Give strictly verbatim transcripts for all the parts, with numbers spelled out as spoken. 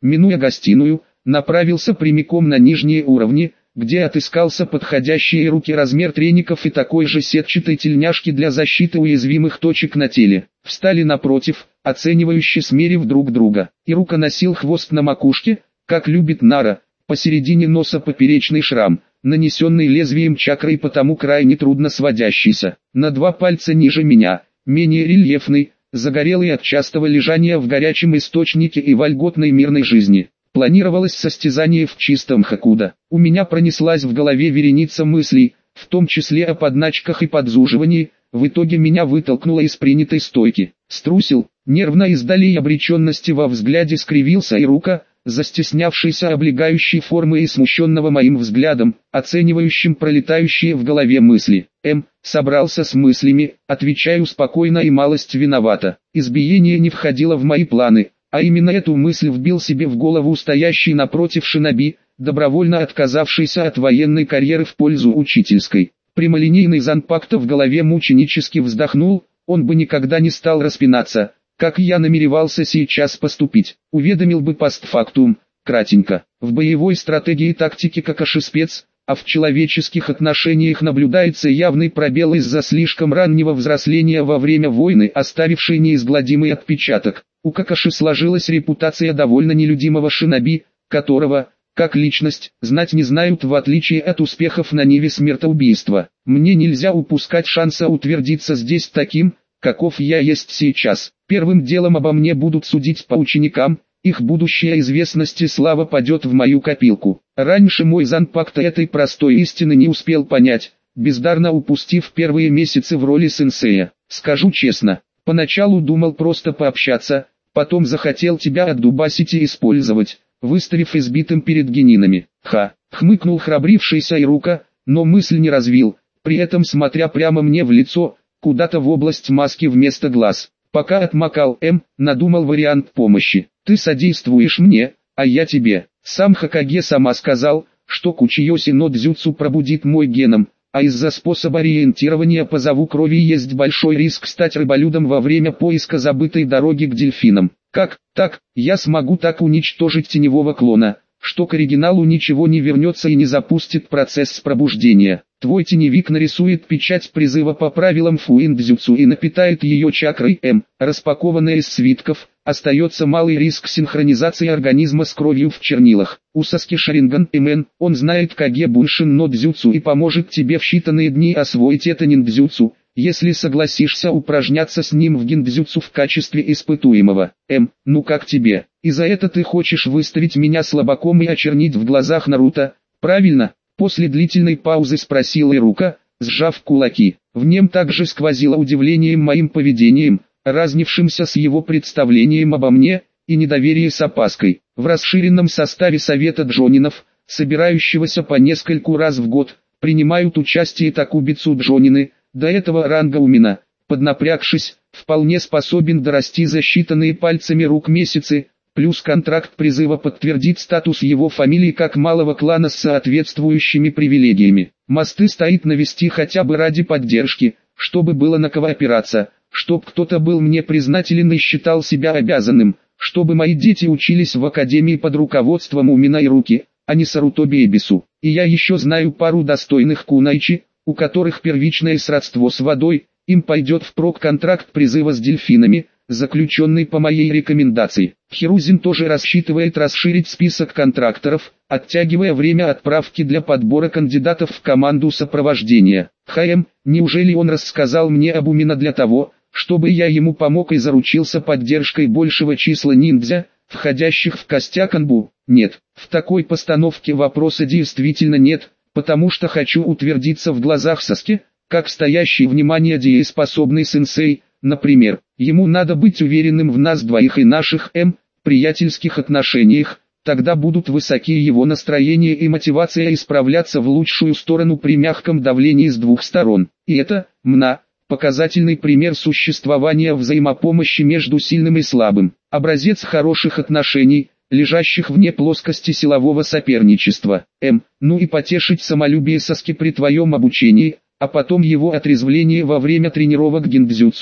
минуя гостиную, направился прямиком на нижние уровни, где отыскался подходящие руки размер треников и такой же сетчатой тельняшки для защиты уязвимых точек на теле. Встали напротив, оценивающе смерив друг друга. Ирука носил хвост на макушке, как любит Нара, посередине носа поперечный шрам, нанесенный лезвием чакры и потому крайне трудно сводящийся. На два пальца ниже меня, менее рельефный, загорелый от частого лежания в горячем источнике и вольготной мирной жизни. Планировалось состязание в чистом хакуда. У меня пронеслась в голове вереница мыслей, в том числе о подначках и подзуживании. В итоге меня вытолкнуло из принятой стойки. Струсил, нервно издали и обреченности во взгляде скривился Ирука, застеснявшийся облегающей формы и смущенного моим взглядом, оценивающим пролетающие в голове мысли. М. Собрался с мыслями, отвечаю спокойно и малость виновата. Избиение не входило в мои планы. А именно эту мысль вбил себе в голову стоящий напротив шиноби, добровольно отказавшийся от военной карьеры в пользу учительской. Прямолинейный Занпакта в голове мученически вздохнул, он бы никогда не стал распинаться, как я намеревался сейчас поступить. Уведомил бы постфактум, кратенько. В боевой стратегии и тактике Какаши спец, а в человеческих отношениях наблюдается явный пробел из-за слишком раннего взросления во время войны, оставивший неизгладимый отпечаток. У Какаши сложилась репутация довольно нелюдимого шиноби, которого, как личность, знать не знают в отличие от успехов на ниве смертоубийства. Мне нельзя упускать шанса утвердиться здесь таким, каков я есть сейчас. Первым делом обо мне будут судить по ученикам, их будущая известность и слава падет в мою копилку. Раньше мой Занпакта этой простой истины не успел понять, бездарно упустив первые месяцы в роли сенсея. Скажу честно, поначалу думал просто пообщаться, потом захотел тебя отдубасить и использовать, выставив избитым перед генинами. Ха, хмыкнул храбрившийся Ирука, но мысль не развил, при этом смотря прямо мне в лицо, куда-то в область маски вместо глаз. Пока отмокал М, надумал вариант помощи. Ты содействуешь мне, а я тебе. Сам Хокаге сама сказал, что Кучиоси но Дзюцу пробудит мой геном, а из-за способа ориентирования по зову крови есть большой риск стать рыболюдом во время поиска забытой дороги к дельфинам. Как так, я смогу так уничтожить теневого клона, что к оригиналу ничего не вернется и не запустит процесс пробуждения. Твой теневик нарисует печать призыва по правилам Фуиндзюцу и напитает ее чакрой М, распакованная из свитков. Остается малый риск синхронизации организма с кровью в чернилах. У Саски Шаринган Имен, он знает Каге Буншин но Дзюцу и поможет тебе в считанные дни освоить это ниндзюцу, если согласишься упражняться с ним в гиндзюцу в качестве испытуемого. М, ну как тебе? И за это ты хочешь выставить меня слабаком и очернить в глазах Наруто, правильно? После длительной паузы спросил Ирука, сжав кулаки. В нем также сквозило удивлением моим поведением, разнившимся с его представлением обо мне, и недоверие с опаской. В расширенном составе Совета Джонинов, собирающегося по нескольку раз в год, принимают участие Такубицу Джонины, до этого ранга Умина, поднапрягшись, вполне способен дорасти за считанные пальцами рук месяцы, плюс контракт призыва подтвердит статус его фамилии как малого клана с соответствующими привилегиями. Мосты стоит навести хотя бы ради поддержки, чтобы было на кого опираться, чтоб кто-то был мне признателен и считал себя обязанным, чтобы мои дети учились в академии под руководством Умина и Руки, а не Сарутоби и Бису. И я еще знаю пару достойных кунайчи, у которых первичное сродство с водой, им пойдет впрок контракт призыва с дельфинами, заключенный по моей рекомендации. Хирузин тоже рассчитывает расширить список контракторов, оттягивая время отправки для подбора кандидатов в команду сопровождения. ХМ, неужели он рассказал мне об Умина для того, чтобы я ему помог и заручился поддержкой большего числа ниндзя, входящих в костяк Анбу? Нет, в такой постановке вопроса действительно нет, потому что хочу утвердиться в глазах Саски, как стоящий внимание дееспособный сенсей. Например, ему надо быть уверенным в нас двоих и наших М, приятельских отношениях, тогда будут высоки его настроение и мотивация исправляться в лучшую сторону при мягком давлении с двух сторон. И это, мна, показательный пример существования взаимопомощи между сильным и слабым, образец хороших отношений, лежащих вне плоскости силового соперничества. М, ну и потешить самолюбие Саски при твоем обучении, а потом его отрезвление во время тренировок гиндзюцу,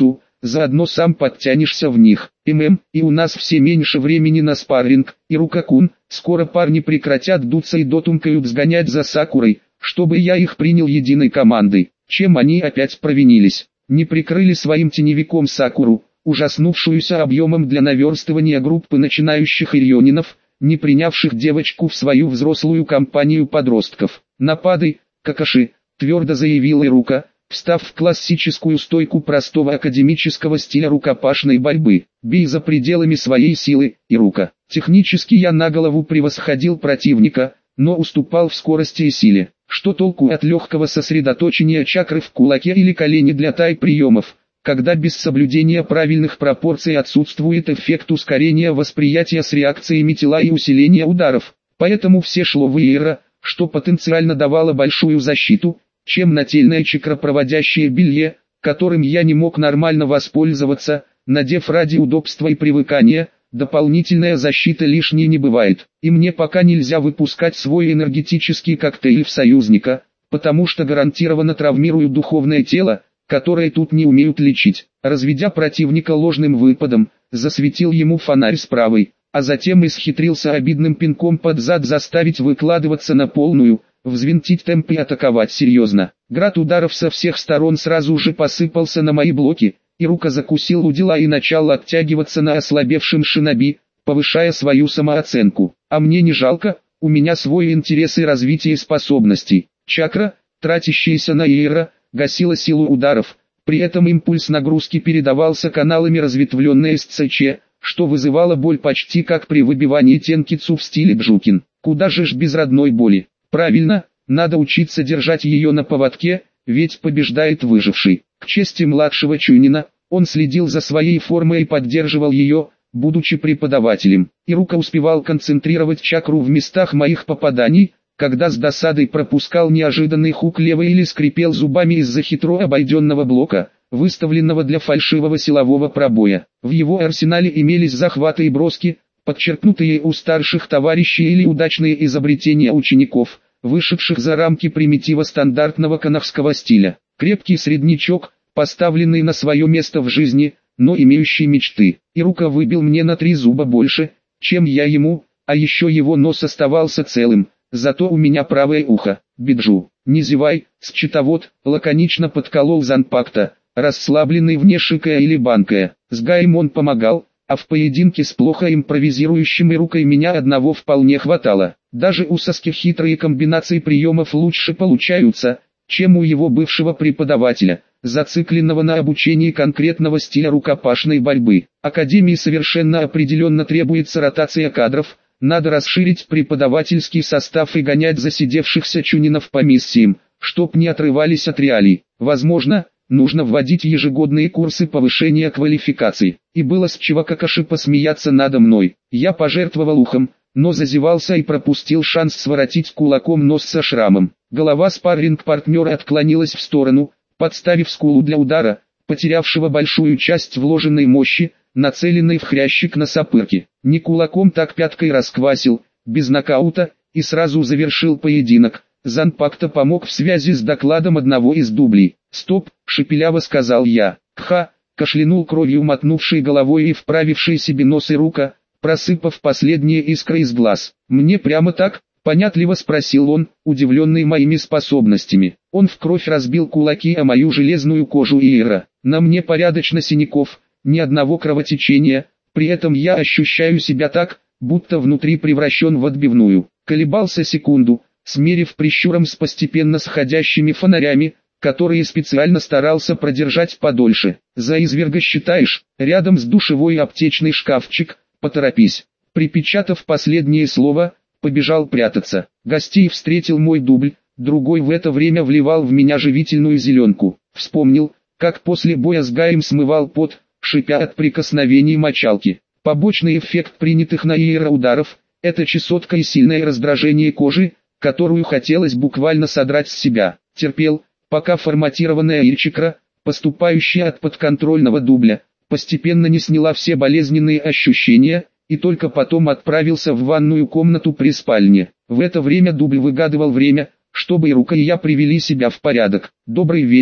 заодно сам подтянешься в них. ММ, и у нас все меньше времени на спарринг, и Рука-кун, скоро парни прекратят дуться и дотумкают сгонять за Сакурой, чтобы я их принял единой командой. Чем они опять провинились? Не прикрыли своим теневиком Сакуру, ужаснувшуюся объемом для наверстывания группы начинающих ирьонинов, не принявших девочку в свою взрослую компанию подростков. «Нападай, Какаши», твердо заявил Ирука, встав в классическую стойку простого академического стиля рукопашной борьбы. «Бей за пределами своей силы, Ирука». Технически я на голову превосходил противника, но уступал в скорости и силе. Что толку от легкого сосредоточения чакры в кулаке или колене для тай-приемов, когда без соблюдения правильных пропорций отсутствует эффект ускорения восприятия с реакциями тела и усиления ударов. Поэтому все шло в Иера, что потенциально давало большую защиту, чем нательное чакропроводящее белье, которым я не мог нормально воспользоваться, надев ради удобства и привыкания. Дополнительная защита лишней не бывает, и мне пока нельзя выпускать свой энергетический коктейль в союзника, потому что гарантированно травмирую духовное тело, которое тут не умеют лечить. Разведя противника ложным выпадом, засветил ему фонарь с правой, а затем исхитрился обидным пинком под зад заставить выкладываться на полную, взвинтить темп и атаковать серьезно. Град ударов со всех сторон сразу же посыпался на мои блоки, и Рука закусил у дела и начал оттягиваться на ослабевшем шиноби, повышая свою самооценку. А мне не жалко, у меня свой интерес и развитие способностей. Чакра, тратящаяся на Иера, гасила силу ударов, при этом импульс нагрузки передавался каналами разветвленной эс цэ че, что вызывало боль почти как при выбивании тенкицу в стиле Джукин. Куда же ж без родной боли? Правильно, надо учиться держать ее на поводке, ведь побеждает выживший. К чести младшего Чунина, он следил за своей формой и поддерживал ее, будучи преподавателем. Ирука успевал концентрировать чакру в местах моих попаданий, когда с досадой пропускал неожиданный хук левой или скрипел зубами из-за хитро обойденного блока, выставленного для фальшивого силового пробоя. В его арсенале имелись захваты и броски, подчеркнутые у старших товарищей или удачные изобретения учеников, вышедших за рамки примитива стандартного канахского стиля. Крепкий среднячок, поставленный на свое место в жизни, но имеющий мечты. Ирука выбил мне на три зуба больше, чем я ему, а еще его нос оставался целым, зато у меня правое ухо. Биджу, не зевай, счетовод, лаконично подколол Занпакта, расслабленный вне шикая или банкая. С Гаем он помогал, а в поединке с плохо импровизирующим Ирукой меня одного вполне хватало. Даже у Саски хитрые комбинации приемов лучше получаются, чем у его бывшего преподавателя, зацикленного на обучении конкретного стиля рукопашной борьбы. Академии совершенно определенно требуется ротация кадров, надо расширить преподавательский состав и гонять засидевшихся чунинов по миссиям, чтоб не отрывались от реалий. Возможно, нужно вводить ежегодные курсы повышения квалификации. И было с чего Какаши посмеяться надо мной. Я пожертвовал ухом, но зазевался и пропустил шанс своротить кулаком нос со шрамом. Голова спарринг-партнера отклонилась в сторону, подставив скулу для удара, потерявшего большую часть вложенной мощи, нацеленной в хрящик на сапырке. Не кулаком, так пяткой расквасил, без нокаута, и сразу завершил поединок. Занпакта помог в связи с докладом одного из дублей. «Стоп», — шепеляво сказал я. «Кха», — кашлянул кровью мотнувший головой и вправивший себе нос и рука, просыпав последние искры из глаз. «Мне прямо так?» — понятливо спросил он, удивленный моими способностями. Он в кровь разбил кулаки о мою железную кожу Иера. На мне порядочно синяков, ни одного кровотечения, при этом я ощущаю себя так, будто внутри превращен в отбивную. Колебался секунду, смерив прищуром с постепенно сходящими фонарями, которые специально старался продержать подольше. «За изверга считаешь?» Рядом с душевой аптечный шкафчик, поторопись. Припечатав последнее слово, побежал прятаться. Гостей встретил мой дубль, другой в это время вливал в меня живительную зеленку. Вспомнил, как после боя с Гаем смывал пот, шипя от прикосновений мочалки. Побочный эффект принятых на Иера ударов – это чесотка и сильное раздражение кожи, которую хотелось буквально содрать с себя. Терпел, пока форматированная Ильчикра, поступающая от подконтрольного дубля, постепенно не сняла все болезненные ощущения, и только потом отправился в ванную комнату при спальне. В это время дубль выгадывал время, чтобы и Рука и я привели себя в порядок. «Добрый вечер,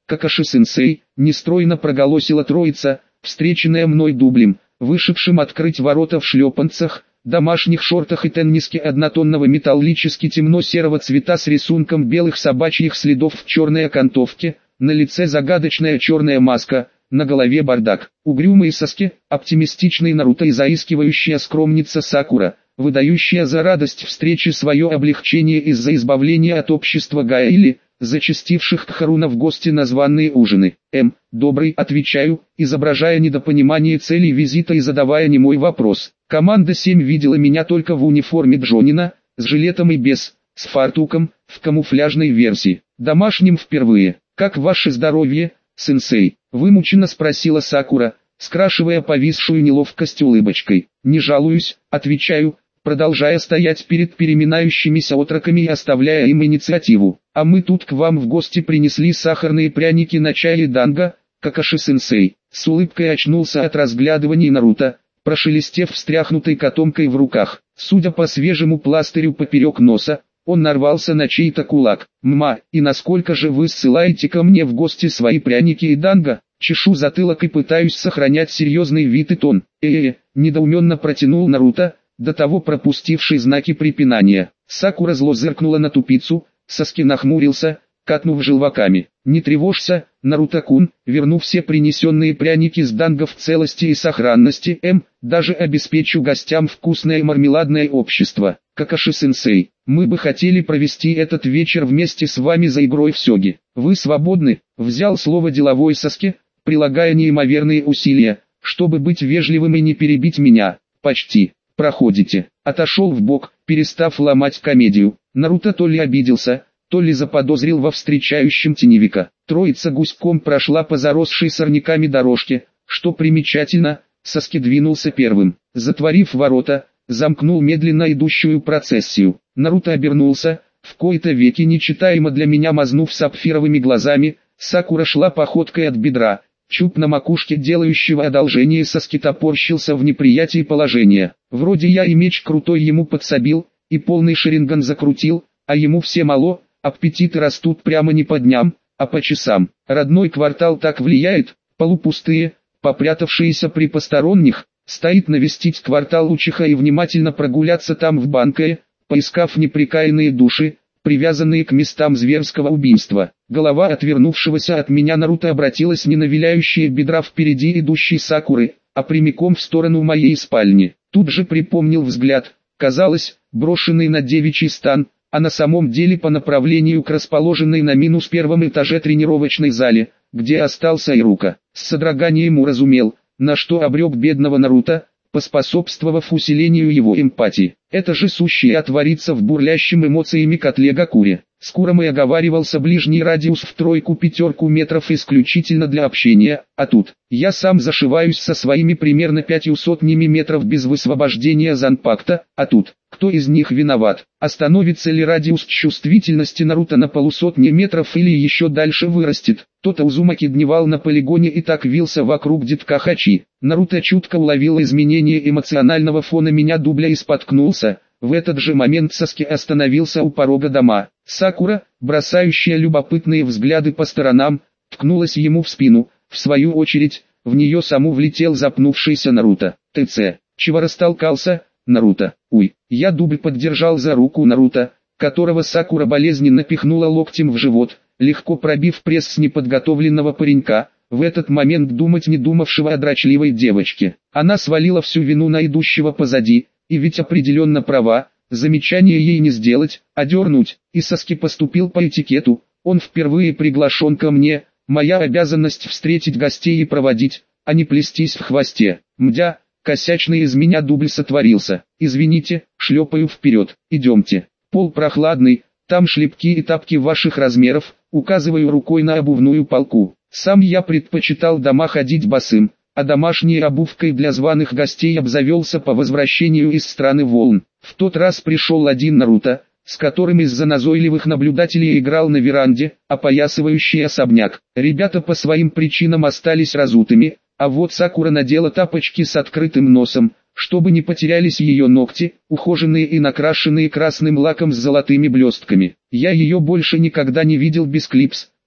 Какаши-сенсей, нестройно проголосила троица, встреченная мной дублем, вышедшим открыть ворота в шлепанцах, домашних шортах и тенниске однотонного металлически темно-серого цвета с рисунком белых собачьих следов в черной окантовке, на лице загадочная черная маска, на голове бардак, угрюмые соски, оптимистичный Наруто и заискивающая скромница Сакура, выдающая за радость встречи свое облегчение из-за избавления от общества Гая или зачастивших к Харуна в гости на званые ужины. М. Добрый, отвечаю, изображая недопонимание целей визита и задавая немой вопрос. Команда семь видела меня только в униформе Джонина, с жилетом и без, с фартуком, в камуфляжной версии. Домашним впервые. Как ваше здоровье, сенсей? Вымученно спросила Сакура, скрашивая повисшую неловкость улыбочкой. Не жалуюсь, отвечаю, продолжая стоять перед переминающимися отроками и оставляя им инициативу. А мы тут к вам в гости принесли сахарные пряники на чае данго, Какаши-сенсей. С улыбкой очнулся от разглядываний Наруто, прошелестев встряхнутой котомкой в руках. Судя по свежему пластырю поперек носа, он нарвался на чей-то кулак. «Мма, и насколько же вы ссылаете ко мне в гости свои пряники и данго?» Чешу затылок и пытаюсь сохранять серьезный вид и тон. «Э-э-э», недоуменно протянул Наруто, до того пропустивший знаки препинания. Сакура зло зыркнула на тупицу, Саски нахмурился, катнув желваками. «Не тревожься, Наруто-кун, верну все принесенные пряники с данго в целости и сохранности, М, даже обеспечу гостям вкусное мармеладное общество. Какаши-сенсей, мы бы хотели провести этот вечер вместе с вами за игрой в сёги. Вы свободны?» Взял слово деловой Саски, прилагая неимоверные усилия, чтобы быть вежливым и не перебить меня. «Почти. Проходите». Отошел в бок, перестав ломать комедию. Наруто то ли обиделся, то ли заподозрил во встречающем теневика. Троица гуськом прошла по заросшей сорняками дорожке, что примечательно, Саски двинулся первым. Затворив ворота, замкнул медленно идущую процессию. Наруто обернулся, в кои-то веки нечитаемо для меня мазнув сапфировыми глазами. Сакура шла походкой от бедра. Чуб на макушке делающего одолжение Саски топорщился в неприятии положения. Вроде я и меч крутой ему подсобил, и полный шаринган закрутил, а ему все мало, аппетиты растут прямо не по дням, а по часам. Родной квартал так влияет, полупустые, попрятавшиеся при посторонних, стоит навестить квартал Учиха и внимательно прогуляться там в банкае, поискав неприкаянные души, привязанные к местам зверского убийства. Голова отвернувшегося от меня Наруто обратилась не на виляющие бедра впереди идущей Сакуры, а прямиком в сторону моей спальни. Тут же припомнил взгляд, казалось, брошенный на девичий стан, а на самом деле по направлению к расположенной на минус первом этаже тренировочной зале, где остался Ирука. С содроганием уразумел, на что обрек бедного Наруто, поспособствовав усилению его эмпатии. Это же сущее отворится в бурлящем эмоциями котле Гакуре. С Куромой оговаривался ближний радиус в тройку-пятерку метров исключительно для общения, а тут, я сам зашиваюсь со своими примерно пятью сотнями метров без высвобождения занпакта, а тут, кто из них виноват? Остановится ли радиус чувствительности Наруто на полусотни метров или еще дальше вырастет? Тот Узумаки дневал на полигоне и так вился вокруг детка Хачи. Наруто чутко уловил изменение эмоционального фона меня дубля и споткнулся. В этот же момент Саски остановился у порога дома. Сакура, бросающая любопытные взгляды по сторонам, ткнулась ему в спину. В свою очередь, в нее саму влетел запнувшийся Наруто. ТЦ. Чего растолкался, Наруто? Уй. Я дубль поддержал за руку Наруто, которого Сакура болезненно пихнула локтем в живот, легко пробив пресс с неподготовленного паренька, в этот момент думать не думавшего о дрочливой девочке. Она свалила всю вину на идущего позади, и ведь определенно права, замечание ей не сделать, а дернуть, и Саски поступил по этикету, он впервые приглашен ко мне, моя обязанность встретить гостей и проводить, а не плестись в хвосте. Мдя, косячный из меня дубль сотворился, извините, шлепаю вперед, идемте. Пол прохладный, там шлепки и тапки ваших размеров, указываю рукой на обувную полку. Сам я предпочитал дома ходить босым, а домашней обувкой для званых гостей обзавелся по возвращению из страны волн. В тот раз пришел один Наруто, с которым из-за назойливых наблюдателей играл на веранде, опоясывающий особняк. Ребята по своим причинам остались разутыми, а вот Сакура надела тапочки с открытым носом, чтобы не потерялись ее ногти, ухоженные и накрашенные красным лаком с золотыми блестками. Я ее больше никогда не видел без клипс,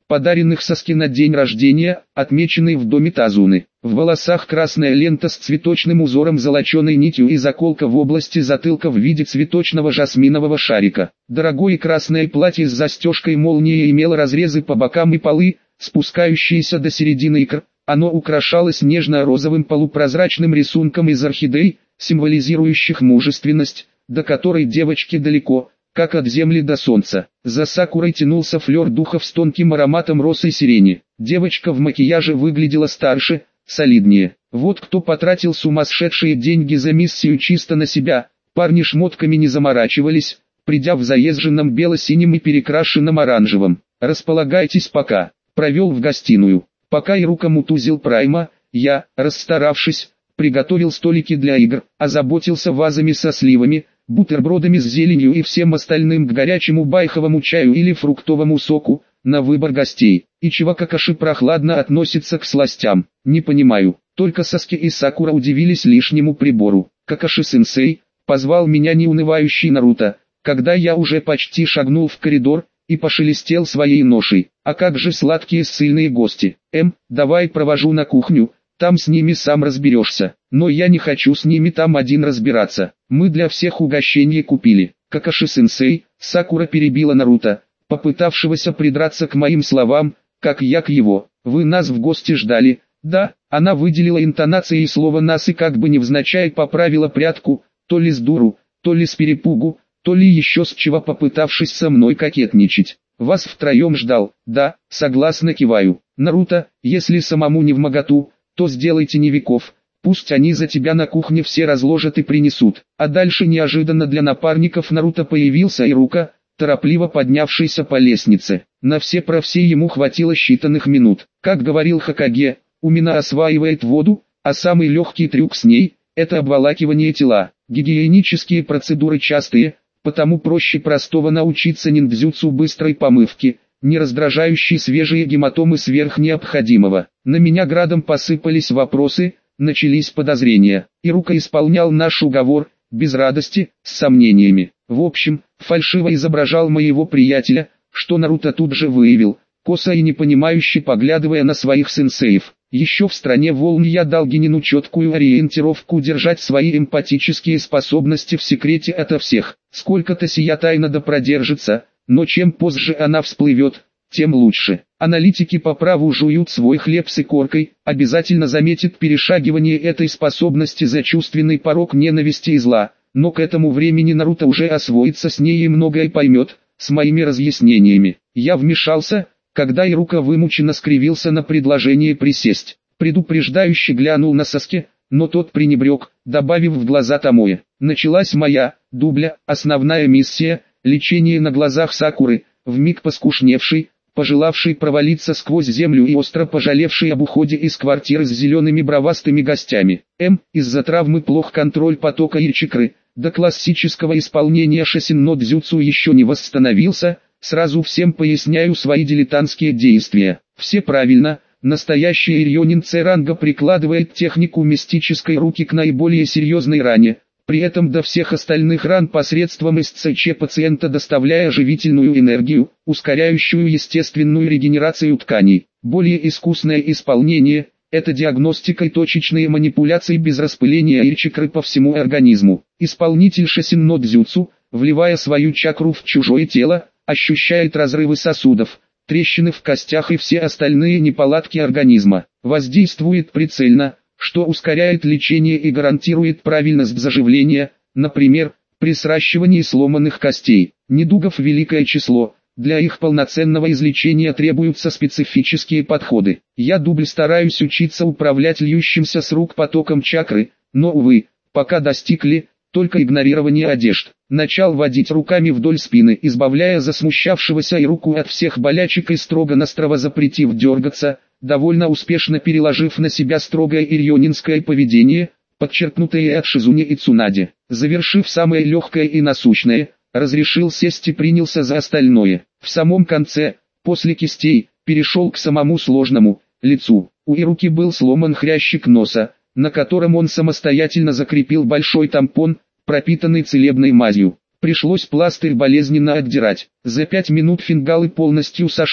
подаренных Саске на день рождения, отмеченный в доме Тазуны. В волосах красная лента с цветочным узором золоченой нитью и заколка в области затылка в виде цветочного жасминового шарика. Дорогое красное платье с застежкой молнией имело разрезы по бокам и полы, спускающиеся до середины икр. Оно украшалось нежно-розовым полупрозрачным рисунком из орхидей, символизирующих мужественность, до которой девочке далеко, как от земли до солнца. За сакурой тянулся флер духов с тонким ароматом роз и сирени. Девочка в макияже выглядела старше, солиднее. Вот кто потратил сумасшедшие деньги за миссию чисто на себя. Парни шмотками не заморачивались, придя в заезженном бело-синем и перекрашенном оранжевом. «Располагайтесь пока», провел в гостиную. Пока Ирука мутузил Прайма, я, расстаравшись, приготовил столики для игр, озаботился вазами со сливами, бутербродами с зеленью и всем остальным к горячему байховому чаю или фруктовому соку, на выбор гостей. Ичиро Какаши прохладно относится к сластям. Не понимаю, только Саске и Сакура удивились лишнему прибору. Какаши-сенсей, позвал меня неунывающий Наруто, когда я уже почти шагнул в коридор, и пошелестел своей ношей. А как же сладкие ссыльные гости? Эм, давай провожу на кухню, там с ними сам разберешься. Но я не хочу с ними там один разбираться. Мы для всех угощение купили. Какаши-сенсей, Сакура перебила Наруто, попытавшегося придраться к моим словам, как я к его. Вы нас в гости ждали? Да, она выделила интонацией слова нас и как бы невзначай поправила прядку, то ли с дуру, то ли с перепугу, то ли еще с чего, попытавшись со мной кокетничать. Вас втроем ждал. Да, согласно киваю. Наруто, если самому не вмоготу, то сделай теневиков, пусть они за тебя на кухне все разложат и принесут. А дальше неожиданно для напарников Наруто появился Ирука, торопливо поднявшийся по лестнице. На все про все ему хватило считанных минут. Как говорил Хокаге, Умина осваивает воду, а самый легкий трюк с ней – это обволакивание тела. Гигиенические процедуры частые, потому проще простого научиться ниндзюцу быстрой помывки, не раздражающей свежие гематомы сверх необходимого. На меня градом посыпались вопросы, начались подозрения. Ирука исполнял наш уговор, без радости, с сомнениями. В общем, фальшиво изображал моего приятеля, что Наруто тут же выявил, косо и непонимающе поглядывая на своих сенсеев. Еще в стране волн я дал Генину четкую ориентировку держать свои эмпатические способности в секрете ото всех. Сколько-то сия тайна да продержится, но чем позже она всплывет, тем лучше. Аналитики по праву жуют свой хлеб с икоркой, обязательно заметят перешагивание этой способности за чувственный порог ненависти и зла, но к этому времени Наруто уже освоится с ней и многое поймет, с моими разъяснениями. Я вмешался, когда Ирука вымученно скривился на предложение присесть. Предупреждающе глянул на Саске, но тот пренебрег, добавив в глаза Томоэ. Началась моя, дубля, основная миссия, лечение на глазах Сакуры, вмиг поскушневшей, пожелавшей провалиться сквозь землю и остро пожалевшей об уходе из квартиры с зелеными бровастыми гостями. М. Из-за травмы плох контроль потока ичикры, до классического исполнения шосин-но дзюцу еще не восстановился. Сразу всем поясняю свои дилетантские действия. Все правильно, настоящий Ирьонин Церанга прикладывает технику мистической руки к наиболее серьезной ране, при этом до всех остальных ран посредством СЦЧ пациента доставляя живительную энергию, ускоряющую естественную регенерацию тканей. Более искусное исполнение – это диагностика и точечные манипуляции без распыления ичикры по всему организму. Исполнитель шосин-но дзюцу, вливая свою чакру в чужое тело, ощущает разрывы сосудов, трещины в костях и все остальные неполадки организма. Воздействует прицельно, что ускоряет лечение и гарантирует правильность заживления, например, при сращивании сломанных костей. Недугов великое число, для их полноценного излечения требуются специфические подходы. Я дубль стараюсь учиться управлять льющимся с рук потоком чакры, но увы, пока достигли только игнорирование одежд. Начал водить руками вдоль спины, избавляя засмущавшегося Ируку от всех болячек и строго-настрого запретив дергаться, довольно успешно переложив на себя строгое ирьонинское поведение, подчеркнутое от Шизуни и Цунаде. Завершив самое легкое и насущное, разрешил сесть и принялся за остальное. В самом конце, после кистей, перешел к самому сложному, лицу. У Ируки был сломан хрящик носа, на котором он самостоятельно закрепил большой тампон, пропитанный целебной мазью. Пришлось пластырь болезненно отдирать. За пять минут фингалы полностью сошли,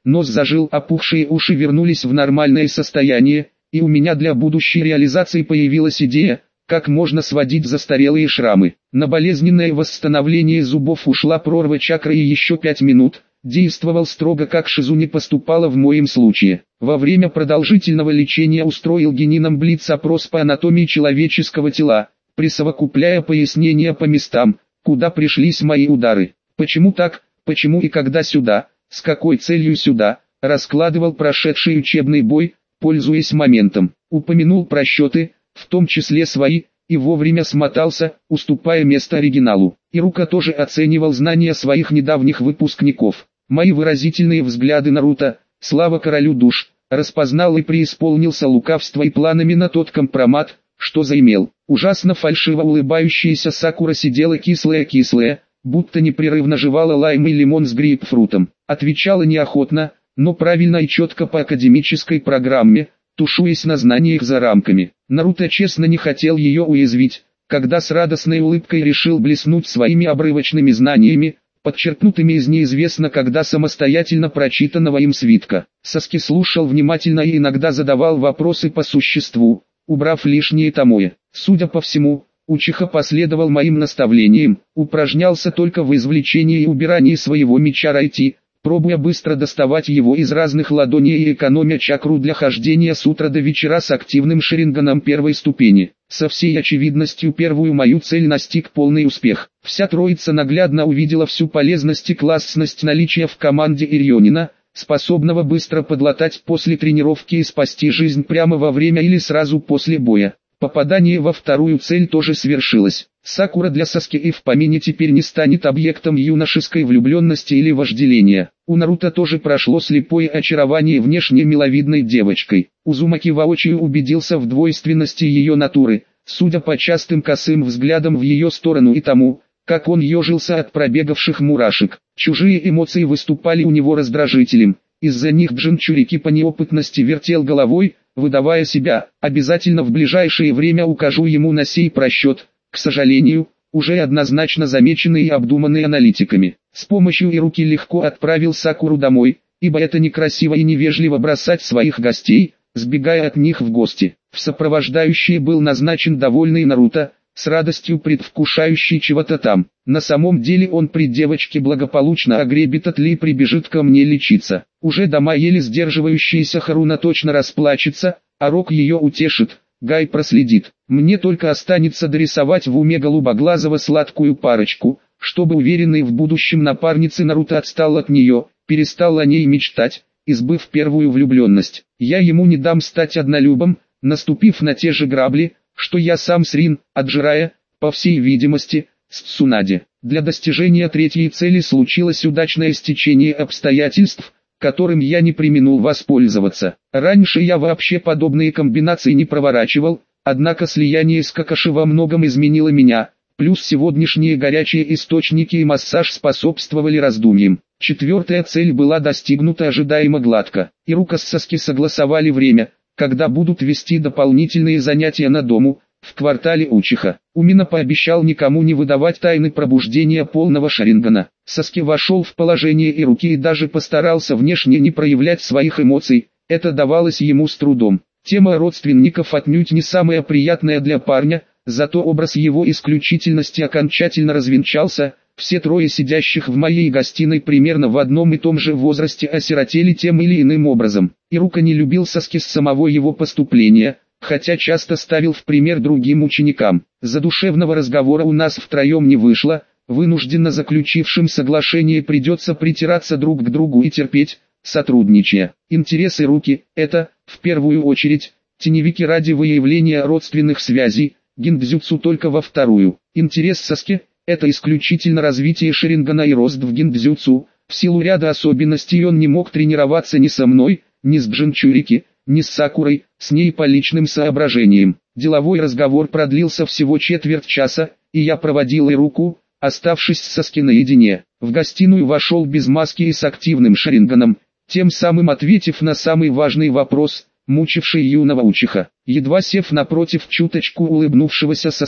нос зажил, опухшие уши вернулись в нормальное состояние, и у меня для будущей реализации появилась идея, как можно сводить застарелые шрамы. На болезненное восстановление зубов ушла прорва чакры и еще пять минут. Действовал строго, как Шизуни поступала в моем случае. Во время продолжительного лечения устроил генином блиц-опрос по анатомии человеческого тела, присовокупляя пояснения по местам, куда пришлись мои удары. Почему так, почему и когда сюда, с какой целью сюда, раскладывал прошедший учебный бой, пользуясь моментом. Упомянул просчеты, в том числе свои, и вовремя смотался, уступая место оригиналу. Ирука тоже оценивал знания своих недавних выпускников. Мои выразительные взгляды Наруто, слава королю душ, распознал и преисполнился лукавства и планами на тот компромат, что заимел. Ужасно фальшиво улыбающаяся Сакура сидела кислая-кислая, будто непрерывно жевала лайм и лимон с грейпфрутом. Отвечала неохотно, но правильно и четко по академической программе, тушуясь на знаниях за рамками. Наруто честно не хотел ее уязвить, когда с радостной улыбкой решил блеснуть своими обрывочными знаниями, подчеркнутыми из неизвестно когда самостоятельно прочитанного им свитка. Саски слушал внимательно и иногда задавал вопросы по существу, убрав лишнее томое. Судя по всему, Учиха последовал моим наставлениям, упражнялся только в извлечении и убирании своего меча Райти, пробуя быстро доставать его из разных ладоней и экономя чакру для хождения с утра до вечера с активным шаринганом первой ступени. Со всей очевидностью первую мою цель настиг полный успех. Вся троица наглядно увидела всю полезность и классность наличия в команде Ирионина, способного быстро подлатать после тренировки и спасти жизнь прямо во время или сразу после боя. Попадание во вторую цель тоже свершилось. Сакура для Саски и в помине теперь не станет объектом юношеской влюбленности или вожделения. У Наруто тоже прошло слепое очарование внешне миловидной девочкой. Узумаки воочию убедился в двойственности ее натуры, судя по частым косым взглядам в ее сторону и тому, как он ежился от пробегавших мурашек. Чужие эмоции выступали у него раздражителем. Из-за них Джинчурики по неопытности вертел головой, выдавая себя. Обязательно в ближайшее время укажу ему на сей просчет, к сожалению, уже однозначно замеченный и обдуманный аналитиками. С помощью и руки легко отправил Сакуру домой, ибо это некрасиво и невежливо бросать своих гостей, сбегая от них в гости. В сопровождающие был назначен довольный Наруто, с радостью предвкушающий чего-то там. На самом деле он при девочке благополучно огребет от ли и прибежит ко мне лечиться. Уже дома еле сдерживающаяся Харуна точно расплачется, а Рок ее утешит, Гай проследит. Мне только останется дорисовать в уме голубоглазого сладкую парочку, чтобы уверенный в будущем напарнице Наруто отстал от нее, перестал о ней мечтать, избыв первую влюбленность. Я ему не дам стать однолюбом, наступив на те же грабли, что я сам с Рин, отжирая, по всей видимости, с Цунаде. Для достижения третьей цели случилось удачное стечение обстоятельств, которым я не преминул воспользоваться. Раньше я вообще подобные комбинации не проворачивал, однако слияние с Какаши во многом изменило меня, плюс сегодняшние горячие источники и массаж способствовали раздумьям. Четвертая цель была достигнута ожидаемо гладко. Ирука с Саски согласовали время, когда будут вести дополнительные занятия на дому, в квартале Учиха. Умина пообещал никому не выдавать тайны пробуждения полного Шарингана. Саски вошел в положение Ируки и даже постарался внешне не проявлять своих эмоций, это давалось ему с трудом. Тема родственников отнюдь не самая приятная для парня, зато образ его исключительности окончательно развенчался. Все трое сидящих в моей гостиной примерно в одном и том же возрасте осиротели тем или иным образом. Ирука не любил Саски с самого его поступления, хотя часто ставил в пример другим ученикам. Задушевного разговора у нас втроем не вышло, вынужденно заключившим соглашение придется притираться друг к другу и терпеть, сотрудничая. Интерес Ируки – это, в первую очередь, теневики ради выявления родственных связей, гиндзюцу только во вторую. Интерес Саски – это исключительно развитие Шарингана и рост в гиндзюцу. В силу ряда особенностей он не мог тренироваться ни со мной, ни с Джинчурики, ни с Сакурой, с ней по личным соображениям. Деловой разговор продлился всего четверть часа, и я проводил Ируку, оставшись с Саски наедине. В гостиную вошел без маски и с активным Шаринганом, тем самым ответив на самый важный вопрос, мучивший юного Учиха. Едва сев напротив чуточку улыбнувшегося Саски,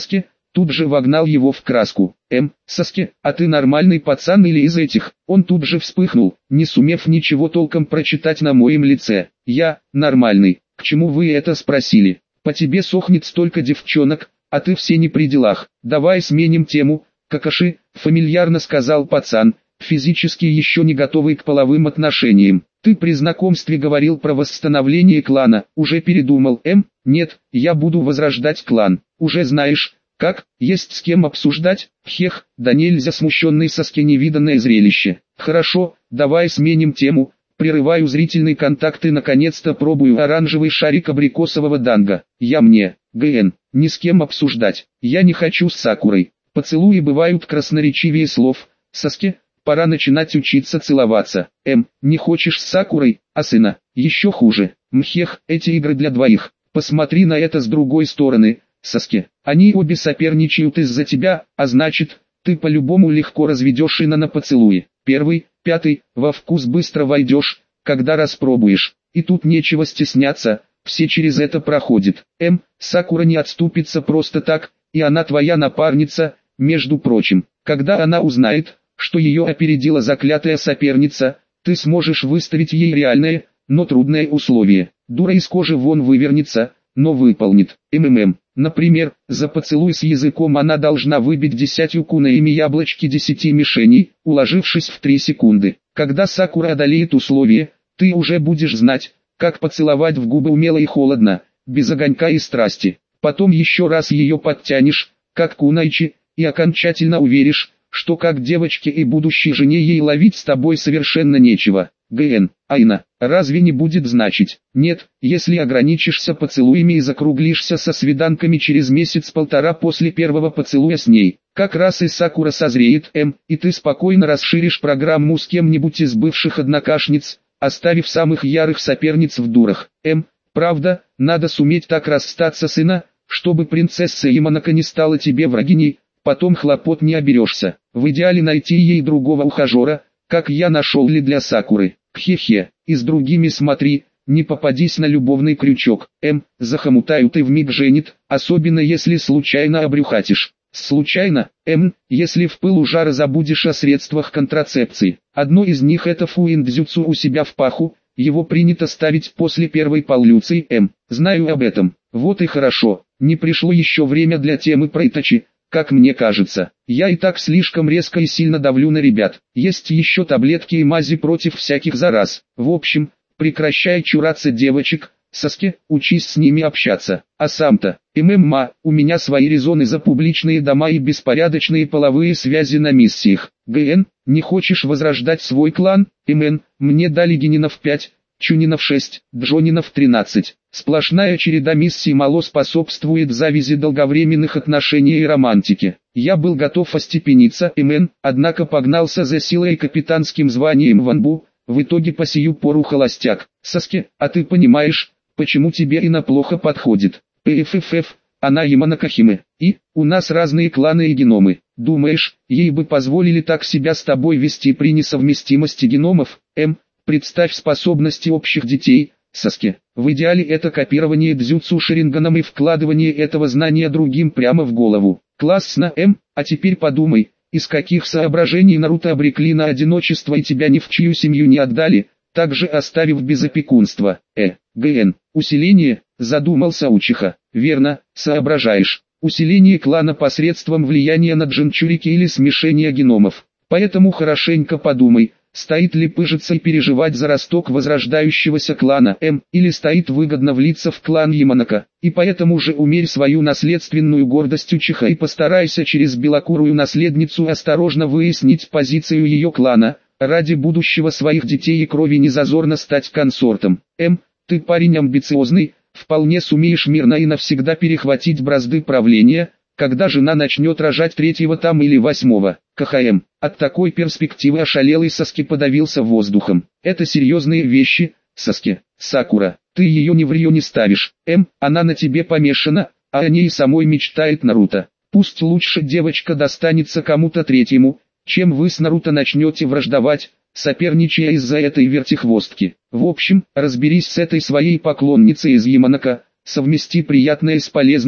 тут же вогнал его в краску. М, Саски, а ты нормальный пацан или из этих? Он тут же вспыхнул, не сумев ничего толком прочитать на моем лице. Я, нормальный, к чему вы это спросили? По тебе сохнет столько девчонок, а ты все не при делах. Давай сменим тему. Какаши, фамильярно сказал пацан, физически еще не готовый к половым отношениям. Ты при знакомстве говорил про восстановление клана, уже передумал? М, нет, я буду возрождать клан. Уже знаешь, как, есть с кем обсуждать? Хех, да нельзя, смущенный Саски, невиданное зрелище. Хорошо, давай сменим тему. Прерываю зрительный контакт и наконец-то пробую оранжевый шарик абрикосового данго. Я мне, ГН, ни с кем обсуждать. Я не хочу с Сакурой. Поцелуи бывают красноречивее слов. Саски, пора начинать учиться целоваться. М, не хочешь с Сакурой, а сына? Еще хуже. Мхех, эти игры для двоих. Посмотри на это с другой стороны. Саски, они обе соперничают из-за тебя, а значит, ты по-любому легко разведешь Ина на поцелуи. Первый, пятый, во вкус быстро войдешь, когда распробуешь. И тут нечего стесняться, все через это проходят. М, Сакура не отступится просто так, и она твоя напарница, между прочим. Когда она узнает, что ее опередила заклятая соперница, ты сможешь выставить ей реальное, но трудное условие. Дура из кожи вон вывернется, но выполнит. МММ. Например, за поцелуй с языком она должна выбить десятюку на имя яблочки десяти мишеней, уложившись в три секунды. Когда Сакура одолеет условие, ты уже будешь знать, как поцеловать в губы умело и холодно, без огонька и страсти. Потом еще раз ее подтянешь, как кунайчи, и окончательно уверишь, что как девочке и будущей жене ей ловить с тобой совершенно нечего. ГН, Айна, разве не будет значить? Нет, если ограничишься поцелуями и закруглишься со свиданками через месяц-полтора после первого поцелуя с ней. Как раз и Сакура созреет, М, и ты спокойно расширишь программу с кем-нибудь из бывших однокашниц, оставив самых ярых соперниц в дурах. М, правда, надо суметь так расстаться с Ина, чтобы принцесса Яманака не стала тебе врагиней, потом хлопот не оберешься. В идеале найти ей другого ухажера, как я нашел ли для Сакуры. Хе-хе, и с другими смотри, не попадись на любовный крючок. М, захомутают и вмиг женит, особенно если случайно обрюхатишь. Случайно, М, если в пылу жара забудешь о средствах контрацепции. Одно из них это фуиндзюцу у себя в паху, его принято ставить после первой полюции. М, знаю об этом. Вот и хорошо, не пришло еще время для темы про Итачи. Как мне кажется, я и так слишком резко и сильно давлю на ребят. Есть еще таблетки и мази против всяких зараз. В общем, прекращай чураться девочек, Саски, учись с ними общаться. А сам-то, ММА, у меня свои резоны за публичные дома и беспорядочные половые связи на миссиях. ГН, не хочешь возрождать свой клан? МН, мне дали Генинов пять, Чунинов шесть, Джонинов тринадцать. Сплошная череда миссий мало способствует завязи долговременных отношений и романтики. Я был готов остепениться, МН, однако погнался за силой и капитанским званием в Анбу, в итоге по сию пору холостяк. Саски, а ты понимаешь, почему тебе Ина плохо подходит? ПФФФ, она Яманака Химе, и, у нас разные кланы и геномы. Думаешь, ей бы позволили так себя с тобой вести при несовместимости геномов? М, представь способности общих детей, Саски. В идеале это копирование дзюцу шаринганом и вкладывание этого знания другим прямо в голову. Классно, М, а теперь подумай, из каких соображений Наруто обрекли на одиночество и тебя ни в чью семью не отдали, также оставив без опекунства. Э, ГН, усиление, задумался Учиха. Верно, соображаешь. Усиление клана посредством влияния на джинчурики или смешения геномов. Поэтому хорошенько подумай, стоит ли пыжиться и переживать за росток возрождающегося клана М, или стоит выгодно влиться в клан Яманака, и поэтому же умерь свою наследственную гордость Учиха и постарайся через белокурую наследницу осторожно выяснить позицию ее клана, ради будущего своих детей и крови не зазорно стать консортом. М, ты парень амбициозный, вполне сумеешь мирно и навсегда перехватить бразды правления, когда жена начнет рожать третьего там или восьмого. КХМ. От такой перспективы ошалелый Саски подавился воздухом. Это серьезные вещи, Саски. Сакура, ты ее ни в рию не ставишь. М, она на тебе помешана, а о ней самой мечтает Наруто. Пусть лучше девочка достанется кому-то третьему, чем вы с Наруто начнете враждовать, соперничая из-за этой вертихвостки. В общем, разберись с этой своей поклонницей из Яманака, совмести приятное с полезным,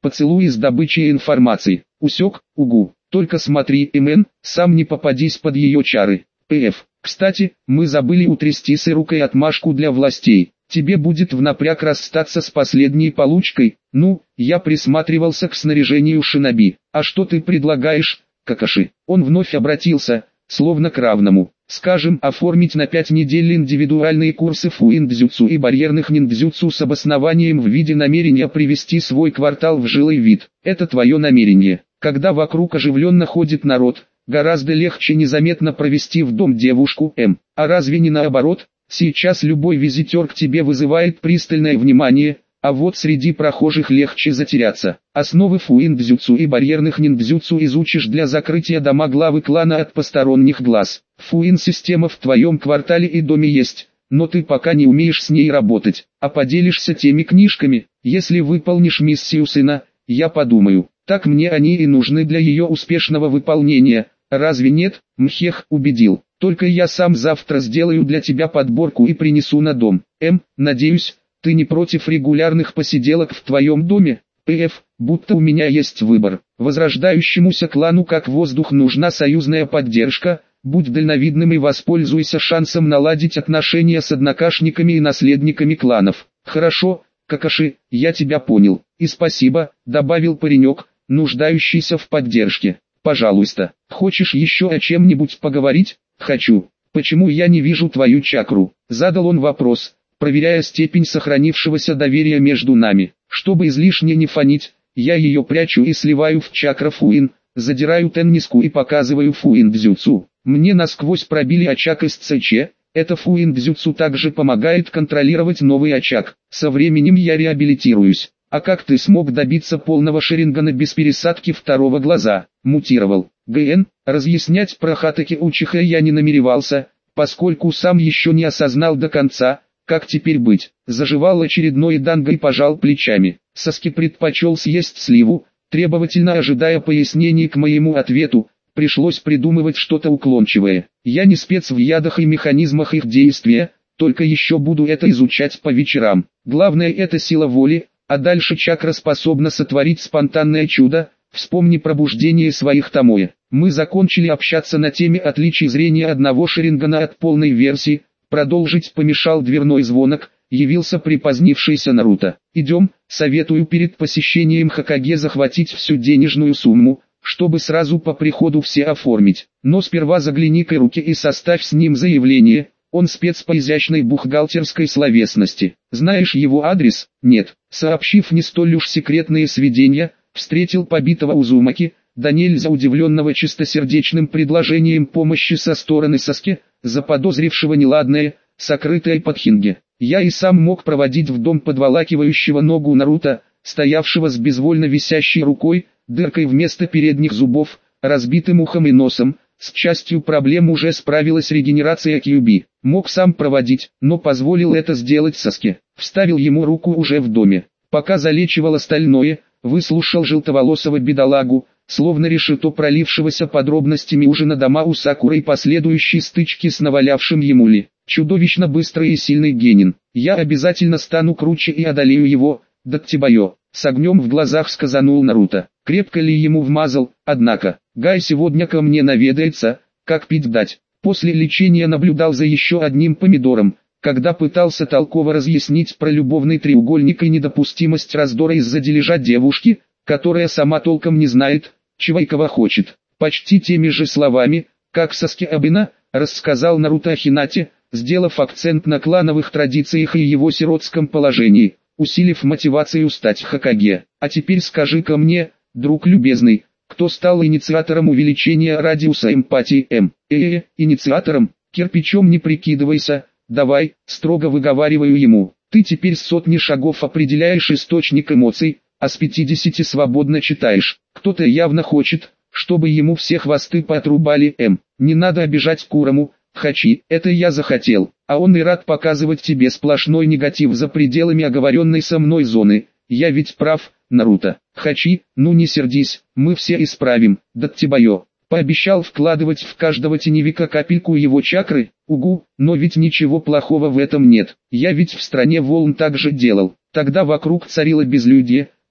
поцелуй с добычей информации. Усек, угу. Только смотри, Мн, сам не попадись под ее чары. Пф. Кстати, мы забыли утрясти с рукой отмашку для властей. Тебе будет в напряг расстаться с последней получкой. Ну, я присматривался к снаряжению шиноби. А что ты предлагаешь, Какаши? Он вновь обратился, словно к равному. Скажем, оформить на пять недель индивидуальные курсы фуиндзюцу и барьерных ниндзюцу с обоснованием в виде намерения привести свой квартал в жилой вид. Это твое намерение. Когда вокруг оживленно ходит народ, гораздо легче незаметно провести в дом девушку, М. А разве не наоборот? Сейчас любой визитер к тебе вызывает пристальное внимание, а вот среди прохожих легче затеряться. Основы фуиндзюцу и барьерных ниндзюцу изучишь для закрытия дома главы клана от посторонних глаз. Фуин-система в твоем квартале и доме есть, но ты пока не умеешь с ней работать, а поделишься теми книжками. Если выполнишь миссию сына, я подумаю, так мне они и нужны для ее успешного выполнения. Разве нет? Мхех убедил. Только я сам завтра сделаю для тебя подборку и принесу на дом. М, надеюсь, ты не против регулярных посиделок в твоем доме? Пф, будто у меня есть выбор. Возрождающемуся клану как воздух нужна союзная поддержка. Будь дальновидным и воспользуйся шансом наладить отношения с однокашниками и наследниками кланов. Хорошо, Какаши, я тебя понял. И спасибо, добавил паренек, нуждающийся в поддержке. Пожалуйста, хочешь еще о чем-нибудь поговорить? Хочу. Почему я не вижу твою чакру? Задал он вопрос, проверяя степень сохранившегося доверия между нами. Чтобы излишне не фонить, я ее прячу и сливаю в чакра фуин, задираю тенниску и показываю фуин-дзюцу. Мне насквозь пробили очаг из ЦЧ, это фуин-дзюцу также помогает контролировать новый очаг. Со временем я реабилитируюсь. А как ты смог добиться полного шерингана без пересадки второго глаза? Мутировал. ГН, разъяснять про Хатаки Учиха я не намеревался, поскольку сам еще не осознал до конца, как теперь быть. Заживал очередной данго и пожал плечами. Саски предпочел съесть сливу, требовательно ожидая пояснений к моему ответу. Пришлось придумывать что-то уклончивое. Я не спец в ядах и механизмах их действия, только еще буду это изучать по вечерам. Главное это сила воли, а дальше чакра способна сотворить спонтанное чудо. Вспомни пробуждение своих Томоэ. Мы закончили общаться на теме отличий зрения одного шерингана от полной версии. Продолжить помешал дверной звонок, явился припозднившийся Наруто. Идем, советую перед посещением Хокаге захватить всю денежную сумму, чтобы сразу по приходу все оформить. Но сперва загляни к Ируке и составь с ним заявление. Он спец по изящной бухгалтерской словесности. Знаешь его адрес? Нет. Сообщив не столь уж секретные сведения, встретил побитого Узумаки, да нельзя удивленного чистосердечным предложением помощи со стороны Саски, заподозрившего неладное, сокрытое под Хинге. Я и сам мог проводить в дом подволакивающего ногу Наруто, стоявшего с безвольно висящей рукой, дыркой вместо передних зубов, разбитым ухом и носом. С частью проблем уже справилась регенерация Кьюби. Мог сам проводить, но позволил это сделать Саске. Вставил ему руку уже в доме. Пока залечивал остальное, выслушал желтоволосого бедолагу, словно решето пролившегося подробностями ужина дома у Сакуры и последующей стычки с навалявшим ему Ли. Чудовищно быстрый и сильный генин. Я обязательно стану круче и одолею его, Даттибайо. С огнем в глазах сказанул Наруто. Крепко ли ему вмазал, однако. Гай сегодня ко мне наведается, как пить дать. После лечения наблюдал за еще одним помидором, когда пытался толково разъяснить про любовный треугольник и недопустимость раздора из-за дележа девушки, которая сама толком не знает, чего и кого хочет. Почти теми же словами, как Саски Абина, рассказал Наруто о Хинате, сделав акцент на клановых традициях и его сиротском положении, усилив мотивацию стать Хокаге. А теперь скажи-ка мне, друг любезный, кто стал инициатором увеличения радиуса эмпатии М? Э-э, инициатором? Кирпичом не прикидывайся, давай, строго выговариваю ему. Ты теперь с сотни шагов определяешь источник эмоций, а с пятидесяти свободно читаешь. Кто-то явно хочет, чтобы ему все хвосты поотрубали. М. Не надо обижать Курому, Хачи, это я захотел, а он и рад показывать тебе сплошной негатив за пределами оговоренной со мной зоны. Я ведь прав, Наруто. Хачи, ну не сердись, мы все исправим. Даттибайо пообещал вкладывать в каждого теневика капельку его чакры. Угу, но ведь ничего плохого в этом нет. Я ведь в стране волн так же делал. Тогда вокруг царило безлюдье,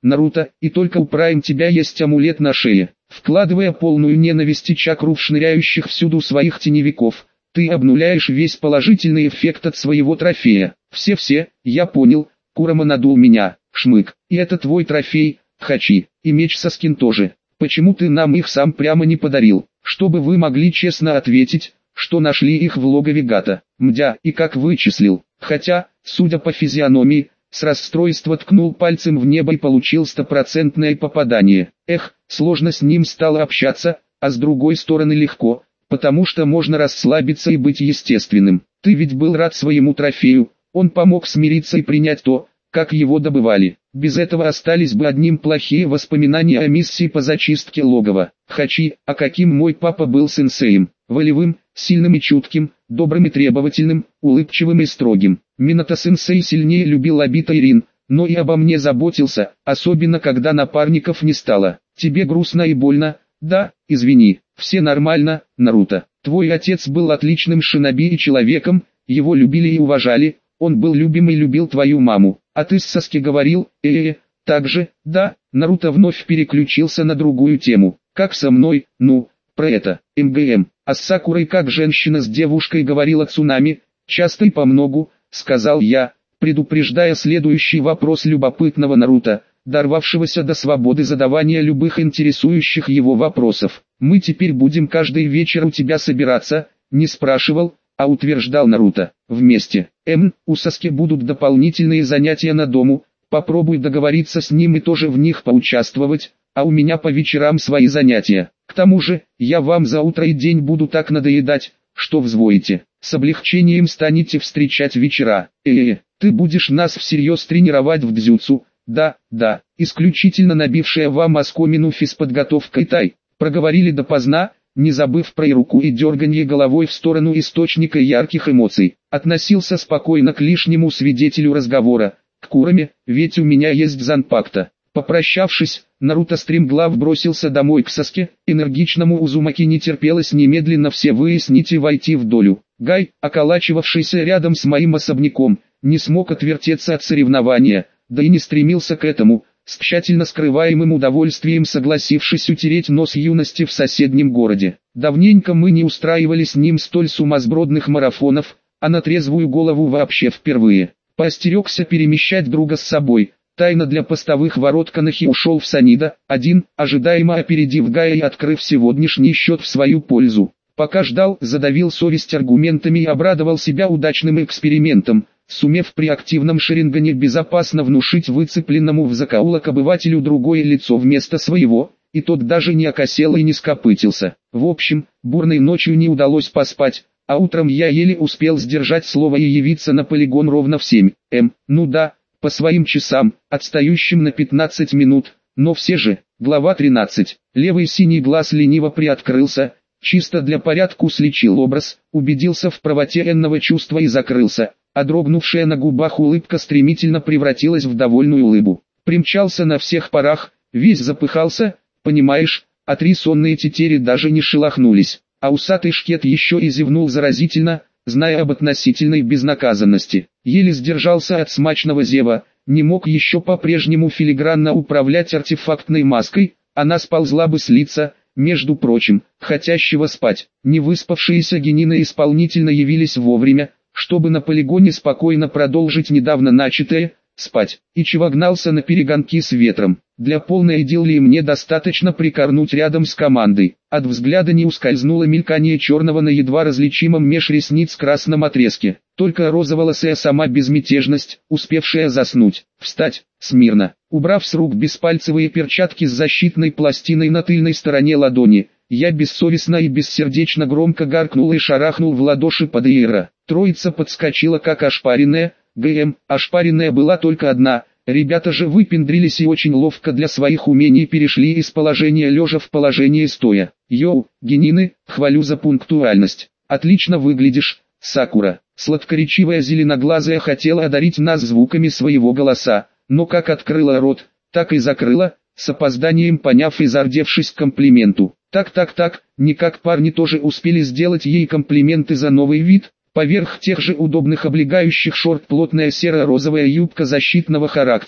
Наруто, и только у Прайм тебя есть амулет на шее. Вкладывая полную ненависти чакру в шныряющих всюду своих теневиков, ты обнуляешь весь положительный эффект от своего трофея. Все-все, я понял, Курама надул меня, шмык. И это твой трофей, Хачи, и меч Саскин тоже. Почему ты нам их сам прямо не подарил, чтобы вы могли честно ответить, что нашли их в логове Гата, мдя, и как вычислил. Хотя, судя по физиономии, с расстройства ткнул пальцем в небо и получил стопроцентное попадание. Эх, сложно с ним стало общаться, а с другой стороны легко, потому что можно расслабиться и быть естественным. Ты ведь был рад своему трофею, он помог смириться и принять то, как его добывали. Без этого остались бы одним плохие воспоминания о миссии по зачистке логова. Хачи, а каким мой папа был сенсеем? Волевым, сильным и чутким, добрым и требовательным, улыбчивым и строгим. Минато-сенсей сильнее любил Обита и Рин, но и обо мне заботился, особенно когда напарников не стало. Тебе грустно и больно? Да, извини, все нормально, Наруто. Твой отец был отличным шиноби и человеком, его любили и уважали, он был любим и любил твою маму. А ты с Саски говорил, э-э, так же, да, Наруто вновь переключился на другую тему. Как со мной, ну, про это, МГМ. А с Сакурой как женщина с девушкой говорила Цунами, часто и помногу, сказал я, предупреждая следующий вопрос любопытного Наруто, дорвавшегося до свободы задавания любых интересующих его вопросов. Мы теперь будем каждый вечер у тебя собираться, не спрашивал, а утверждал Наруто. Вместе. М, у Саски будут дополнительные занятия на дому, попробуй договориться с ним и тоже в них поучаствовать, а у меня по вечерам свои занятия. К тому же, я вам за утро и день буду так надоедать, что взвоите. С облегчением станете встречать вечера. Э-э, ты будешь нас всерьез тренировать в дзюцу, да, да, исключительно набившая вам оскомину физподготовкой тай. Проговорили допоздна, не забыв про и руку и дерганье головой в сторону источника ярких эмоций. Относился спокойно к лишнему свидетелю разговора, к Кураме, ведь у меня есть Занпакто. Попрощавшись, Наруто стремглав бросился домой к Саске, энергичному Узумаки не терпелось немедленно все выяснить и войти в долю. Гай, околачивавшийся рядом с моим особняком, не смог отвертеться от соревнования, да и не стремился к этому, с тщательно скрываемым удовольствием согласившись утереть нос юности в соседнем городе. Давненько мы не устраивали с ним столь сумасбродных марафонов, а на трезвую голову вообще впервые. Поостерегся перемещать друга с собой. Тайно для постовых ворот Канахи ушел в Санида, один, ожидаемо опередив Гая и открыв сегодняшний счет в свою пользу. Пока ждал, задавил совесть аргументами и обрадовал себя удачным экспериментом, сумев при активном шерингане безопасно внушить выцепленному в закоулок обывателю другое лицо вместо своего, и тот даже не окосел и не скопытился. В общем, бурной ночью не удалось поспать, а утром я еле успел сдержать слово и явиться на полигон ровно в семь. М, ну да, по своим часам, отстающим на пятнадцать минут, но все же. Глава тринадцать. Левый синий глаз лениво приоткрылся, чисто для порядку сличил образ, убедился в правоте энного чувства и закрылся, а дрогнувшая на губах улыбка стремительно превратилась в довольную улыбу. Примчался на всех парах, весь запыхался, понимаешь, а три сонные тетери даже не шелохнулись, а усатый шкет еще и зевнул заразительно, зная об относительной безнаказанности. Еле сдержался от смачного зева, не мог еще по-прежнему филигранно управлять артефактной маской, она сползла бы с лица, между прочим, хотящего спать. Невыспавшиеся генины исполнительно явились вовремя, чтобы на полигоне спокойно продолжить недавно начатое, спать. И чего гнался на перегонки с ветром. Для полной идиллии мне достаточно прикорнуть рядом с командой. От взгляда не ускользнуло мелькание черного на едва различимом меж ресниц красном отрезке. Только розоволосая сама безмятежность, успевшая заснуть. Встать, смирно. Убрав с рук беспальцевые перчатки с защитной пластиной на тыльной стороне ладони, я бессовестно и бессердечно громко гаркнул и шарахнул в ладоши под Эйра. Троица подскочила как ошпаренная. ГМ, ошпаренная была только одна. Ребята же выпендрились и очень ловко для своих умений перешли из положения лежа в положение стоя. Йоу, генины, хвалю за пунктуальность. Отлично выглядишь, Сакура. Сладкоречивая зеленоглазая хотела одарить нас звуками своего голоса, но как открыла рот, так и закрыла, с опозданием поняв и зардевшись к комплименту. Так-так-так, никак парни тоже успели сделать ей комплименты за новый вид. Поверх тех же удобных облегающих шорт плотная серо-розовая юбка защитного характера,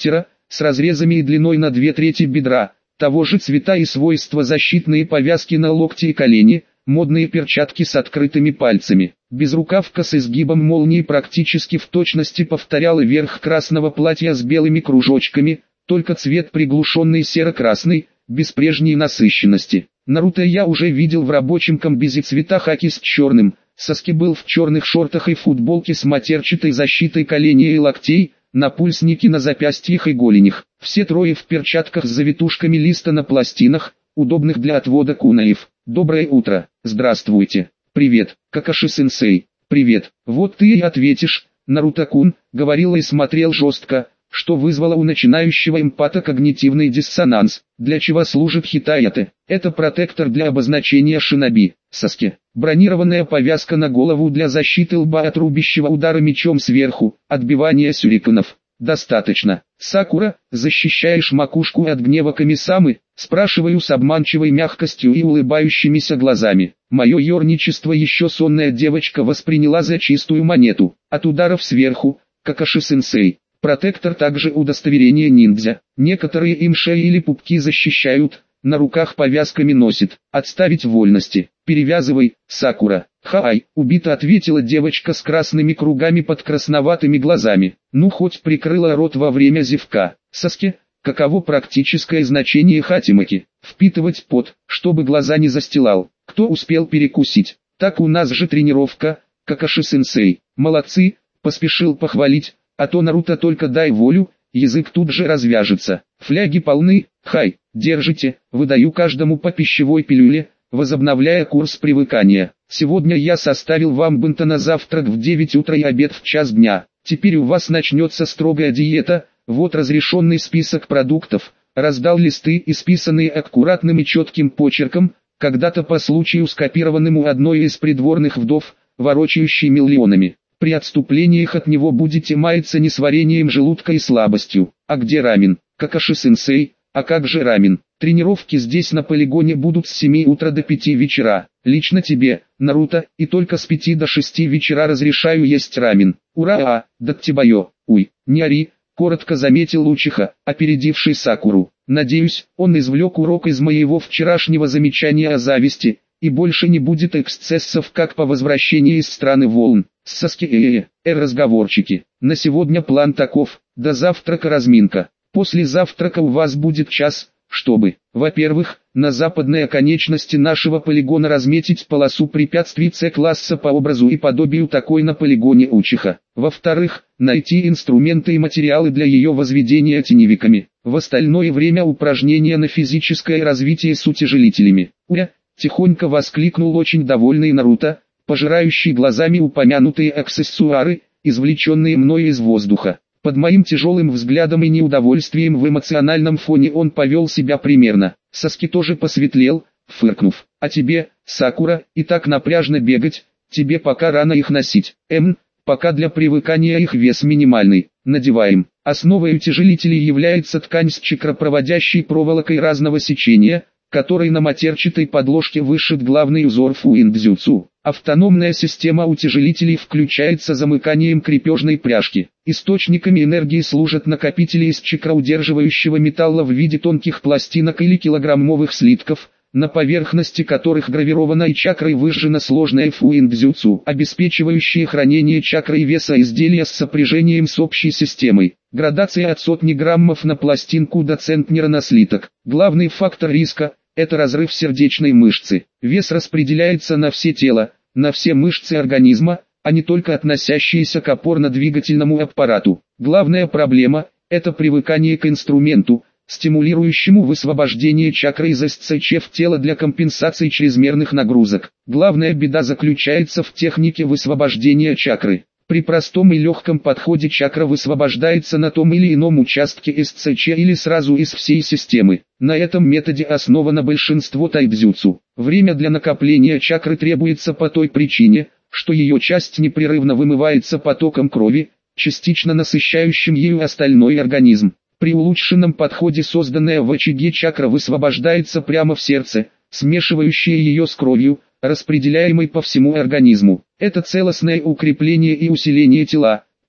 с разрезами и длиной на две трети бедра, того же цвета и свойства защитные повязки на локти и колени, модные перчатки с открытыми пальцами. Безрукавка с изгибом молнии практически в точности повторяла верх красного платья с белыми кружочками, только цвет приглушенный серо-красный, без прежней насыщенности. Наруто я уже видел в рабочем комбезе цвета хаки с черным, Саски был в черных шортах и футболке с матерчатой защитой коленей и локтей, напульсники на запястьях и голенях. Все трое в перчатках с завитушками листа на пластинах, удобных для отвода кунаев. Доброе утро, здравствуйте, привет, Какаши-сенсей, привет, вот ты и ответишь, Наруто-кун, говорил и смотрел жестко, что вызвало у начинающего эмпата когнитивный диссонанс. Для чего служит хитаяте? Это протектор для обозначения шиноби. Саски. Бронированная повязка на голову для защиты лба от рубящего удара мечом сверху, отбивания сюрикенов. Достаточно. Сакура, защищаешь макушку от гнева Камисамы? Спрашиваю с обманчивой мягкостью и улыбающимися глазами. Мое ерничество еще сонная девочка восприняла за чистую монету. От ударов сверху, Какаши-сенсей. Протектор также удостоверение ниндзя. Некоторые им шеи или пупки защищают, на руках повязками носит. Отставить вольности. Перевязывай, Сакура. Хай, убито ответила девочка с красными кругами под красноватыми глазами. Ну хоть прикрыла рот во время зевка. Саски, каково практическое значение хатимаки? Впитывать пот, чтобы глаза не застилал. Кто успел перекусить? Так у нас же тренировка, Какаши-сенсей. Молодцы, поспешил похвалить. А то Наруто только дай волю, язык тут же развяжется. Фляги полны, хай, держите, выдаю каждому по пищевой пилюле, возобновляя курс привыкания. Сегодня я составил вам бенто на завтрак в девять утра и обед в час дня. Теперь у вас начнется строгая диета, вот разрешенный список продуктов. Раздал листы, исписанные аккуратным и четким почерком, когда-то по случаю скопированным у одной из придворных вдов, ворочающей миллионами. При отступлениях от него будете маяться несварением желудка и слабостью. А где рамен? Какаши-сенсей, а как же рамен? Тренировки здесь на полигоне будут с семи утра до пяти вечера. Лично тебе, Наруто, и только с пяти до шести вечера разрешаю есть рамен. Ура, а, Даттибайо, уй, не ори, коротко заметил Учиха, опередивший Сакуру. Надеюсь, он извлек урок из моего вчерашнего замечания о зависти, и больше не будет эксцессов, как по возвращении из страны волн. Саски э э разговорчики. На сегодня план таков: до завтрака разминка. После завтрака у вас будет час, чтобы, во-первых, на западной оконечности нашего полигона разметить полосу препятствий С-класса по образу и подобию такой на полигоне Учиха. Во-вторых, найти инструменты и материалы для ее возведения теневиками. В остальное время упражнения на физическое развитие с утяжелителями. Уя! Тихонько воскликнул очень довольный Наруто, пожирающий глазами упомянутые аксессуары, извлеченные мной из воздуха. Под моим тяжелым взглядом и неудовольствием в эмоциональном фоне он повел себя примерно. Саски тоже посветлел, фыркнув. А тебе, Сакура, и так напряжно бегать, тебе пока рано их носить. Эм, пока для привыкания их вес минимальный. Надеваем. Основой утяжелителей является ткань с чакропроводящей проволокой разного сечения, которой на матерчатой подложке вышит главный узор фуиндзюцу. Автономная система утяжелителей включается замыканием крепежной пряжки. Источниками энергии служат накопители из чакроудерживающего металла в виде тонких пластинок или килограммовых слитков, на поверхности которых гравированной чакрой выжжена сложная фуиндзюцу, обеспечивающая хранение чакры и веса изделия с сопряжением с общей системой. Градация от сотни граммов на пластинку до центнера на слиток. Главный фактор риска – это разрыв сердечной мышцы. Вес распределяется на все тело, на все мышцы организма, а не только относящиеся к опорно-двигательному аппарату. Главная проблема – это привыкание к инструменту, стимулирующему высвобождение чакры из СЦЧ в тело для компенсации чрезмерных нагрузок. Главная беда заключается в технике высвобождения чакры. При простом и легком подходе чакра высвобождается на том или ином участке СЦЧ или сразу из всей системы. На этом методе основано большинство тайбзюцу. Время для накопления чакры требуется по той причине, что ее часть непрерывно вымывается потоком крови, частично насыщающим ею остальной организм. При улучшенном подходе созданная в очаге чакра высвобождается прямо в сердце, смешивающее ее с кровью, распределяемой по всему организму. Это целостное укрепление и усиление тела,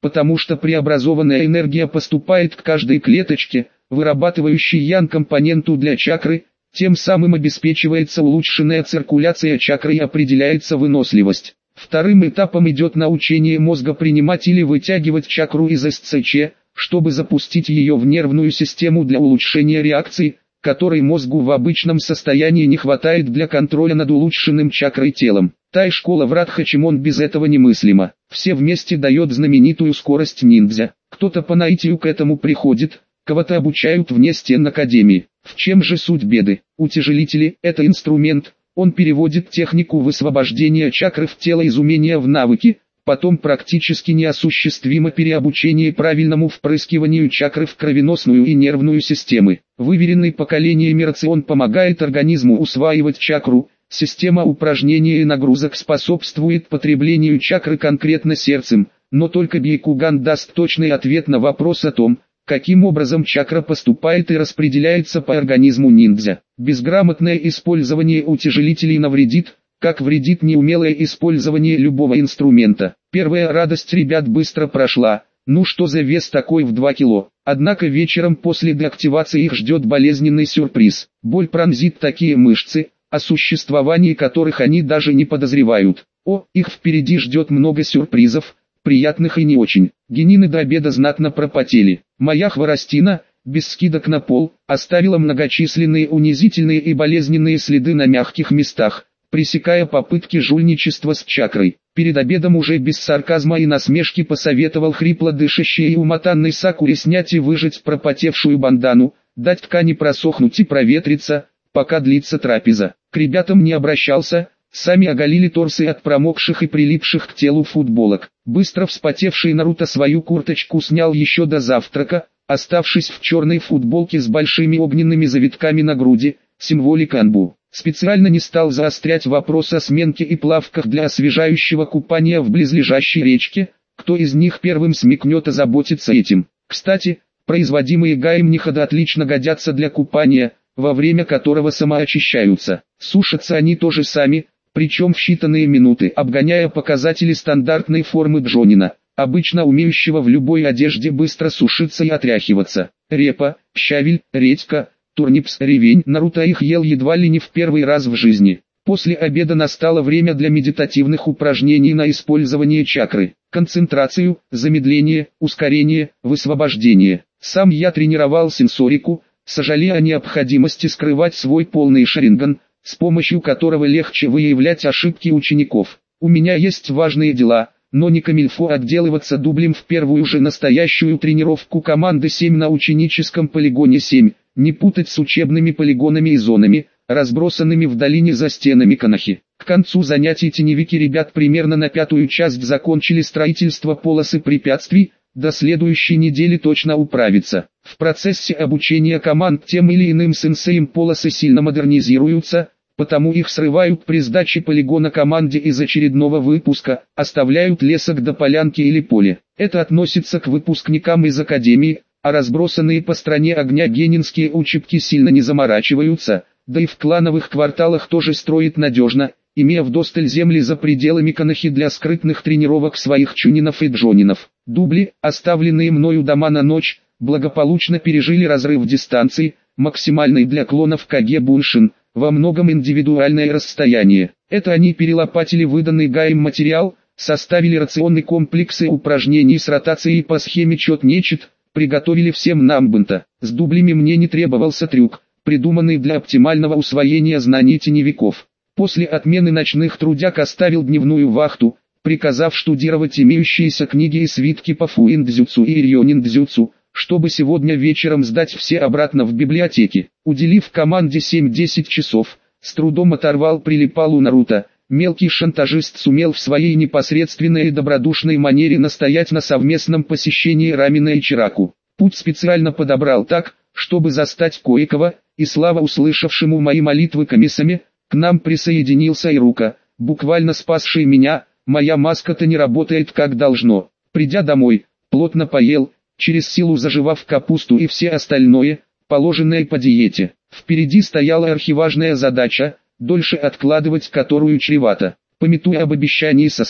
потому что преобразованная энергия поступает к каждой клеточке, вырабатывающей ян-компоненту для чакры, тем самым обеспечивается улучшенная циркуляция чакры и определяется выносливость. Вторым этапом идет научение мозга принимать или вытягивать чакру из эс цэ че, чтобы запустить ее в нервную систему для улучшения реакции, которой мозгу в обычном состоянии не хватает для контроля над улучшенным чакрой телом. Тай-школа в Радхачимон без этого немыслима. Все вместе дает знаменитую скорость ниндзя. Кто-то по наитию к этому приходит, кого-то обучают вне стен академии. В чем же суть беды? Утяжелители – это инструмент, он переводит технику высвобождения чакры в тело из умения в навыки, потом практически неосуществимо переобучение правильному впрыскиванию чакры в кровеносную и нервную системы. Выверенный поколениями рацион помогает организму усваивать чакру, система упражнений и нагрузок способствует потреблению чакры конкретно сердцем, но только Бьякуган даст точный ответ на вопрос о том, каким образом чакра поступает и распределяется по организму ниндзя. Безграмотное использование утяжелителей навредит, как вредит неумелое использование любого инструмента. Первая радость ребят быстро прошла, ну что за вес такой в два кило. Однако вечером после деактивации их ждет болезненный сюрприз. Боль пронзит такие мышцы, о существовании которых они даже не подозревают. О, их впереди ждет много сюрпризов, приятных и не очень. Генины до обеда знатно пропотели. Моя хворостина, без скидок на пол, оставила многочисленные унизительные и болезненные следы на мягких местах, пресекая попытки жульничества с чакрой. Перед обедом уже без сарказма и насмешки посоветовал хрипло дышащей и умотанной Сакуре снять и выжать пропотевшую бандану, дать ткани просохнуть и проветриться, пока длится трапеза. К ребятам не обращался, сами оголили торсы от промокших и прилипших к телу футболок. Быстро вспотевший Наруто свою курточку снял еще до завтрака, оставшись в черной футболке с большими огненными завитками на груди, символика Анбу. Специально не стал заострять вопрос о сменке и плавках для освежающего купания в близлежащей речке, кто из них первым смекнет озаботиться этим. Кстати, производимые гаем Нихода отлично годятся для купания, во время которого самоочищаются. Сушатся они тоже сами, причем в считанные минуты, обгоняя показатели стандартной формы джонина, обычно умеющего в любой одежде быстро сушиться и отряхиваться. Репа, щавель, редька, турнипс, ревень. Наруто их ел едва ли не в первый раз в жизни. После обеда настало время для медитативных упражнений на использование чакры, концентрацию, замедление, ускорение, высвобождение. Сам я тренировал сенсорику, сожалея о необходимости скрывать свой полный шаринган, с помощью которого легче выявлять ошибки учеников. У меня есть важные дела, но не камильфо отделываться дублем в первую же настоящую тренировку команды семь на ученическом полигоне семь, не путать с учебными полигонами и зонами, разбросанными в долине за стенами Канахи. К концу занятий теневики ребят примерно на пятую часть закончили строительство полосы препятствий, до следующей недели точно управиться. В процессе обучения команд тем или иным сенсеем полосы сильно модернизируются, потому их срывают при сдаче полигона команде из очередного выпуска, оставляют лесок до полянки или поле. Это относится к выпускникам из академии, а разбросанные по стране огня генинские учебки сильно не заморачиваются, да и в клановых кварталах тоже строят надежно, имея вдосталь земли за пределами Канахи для скрытных тренировок своих чунинов и джонинов. Дубли, оставленные мною дома на ночь, благополучно пережили разрыв дистанции, максимальный для клонов Каге Буншин, во многом индивидуальное расстояние. Это они перелопатили выданный гаем материал, составили рационный комплекс и упражнений с ротацией по схеме чет-нечет, приготовили всем нам бунта. С дублями мне не требовался трюк, придуманный для оптимального усвоения знаний теневиков. После отмены ночных трудяг оставил дневную вахту, приказав штудировать имеющиеся книги и свитки по фуиндзюцу и рьониндзюцу, чтобы сегодня вечером сдать все обратно в библиотеке. Уделив команде семь-десять часов, с трудом оторвал прилипалу Наруто. Мелкий шантажист сумел в своей непосредственной и добродушной манере настоять на совместном посещении Рамина и Чираку. Путь специально подобрал так, чтобы застать Коикова, и слава услышавшему мои молитвы комиссами, к нам присоединился Ирука, буквально спасший меня. Моя маска-то не работает как должно. Придя домой, плотно поел, через силу заживав капусту и все остальное, положенное по диете. Впереди стояла архиважная задача, дольше откладывать которую чревато. Памятуя об обещании Саске,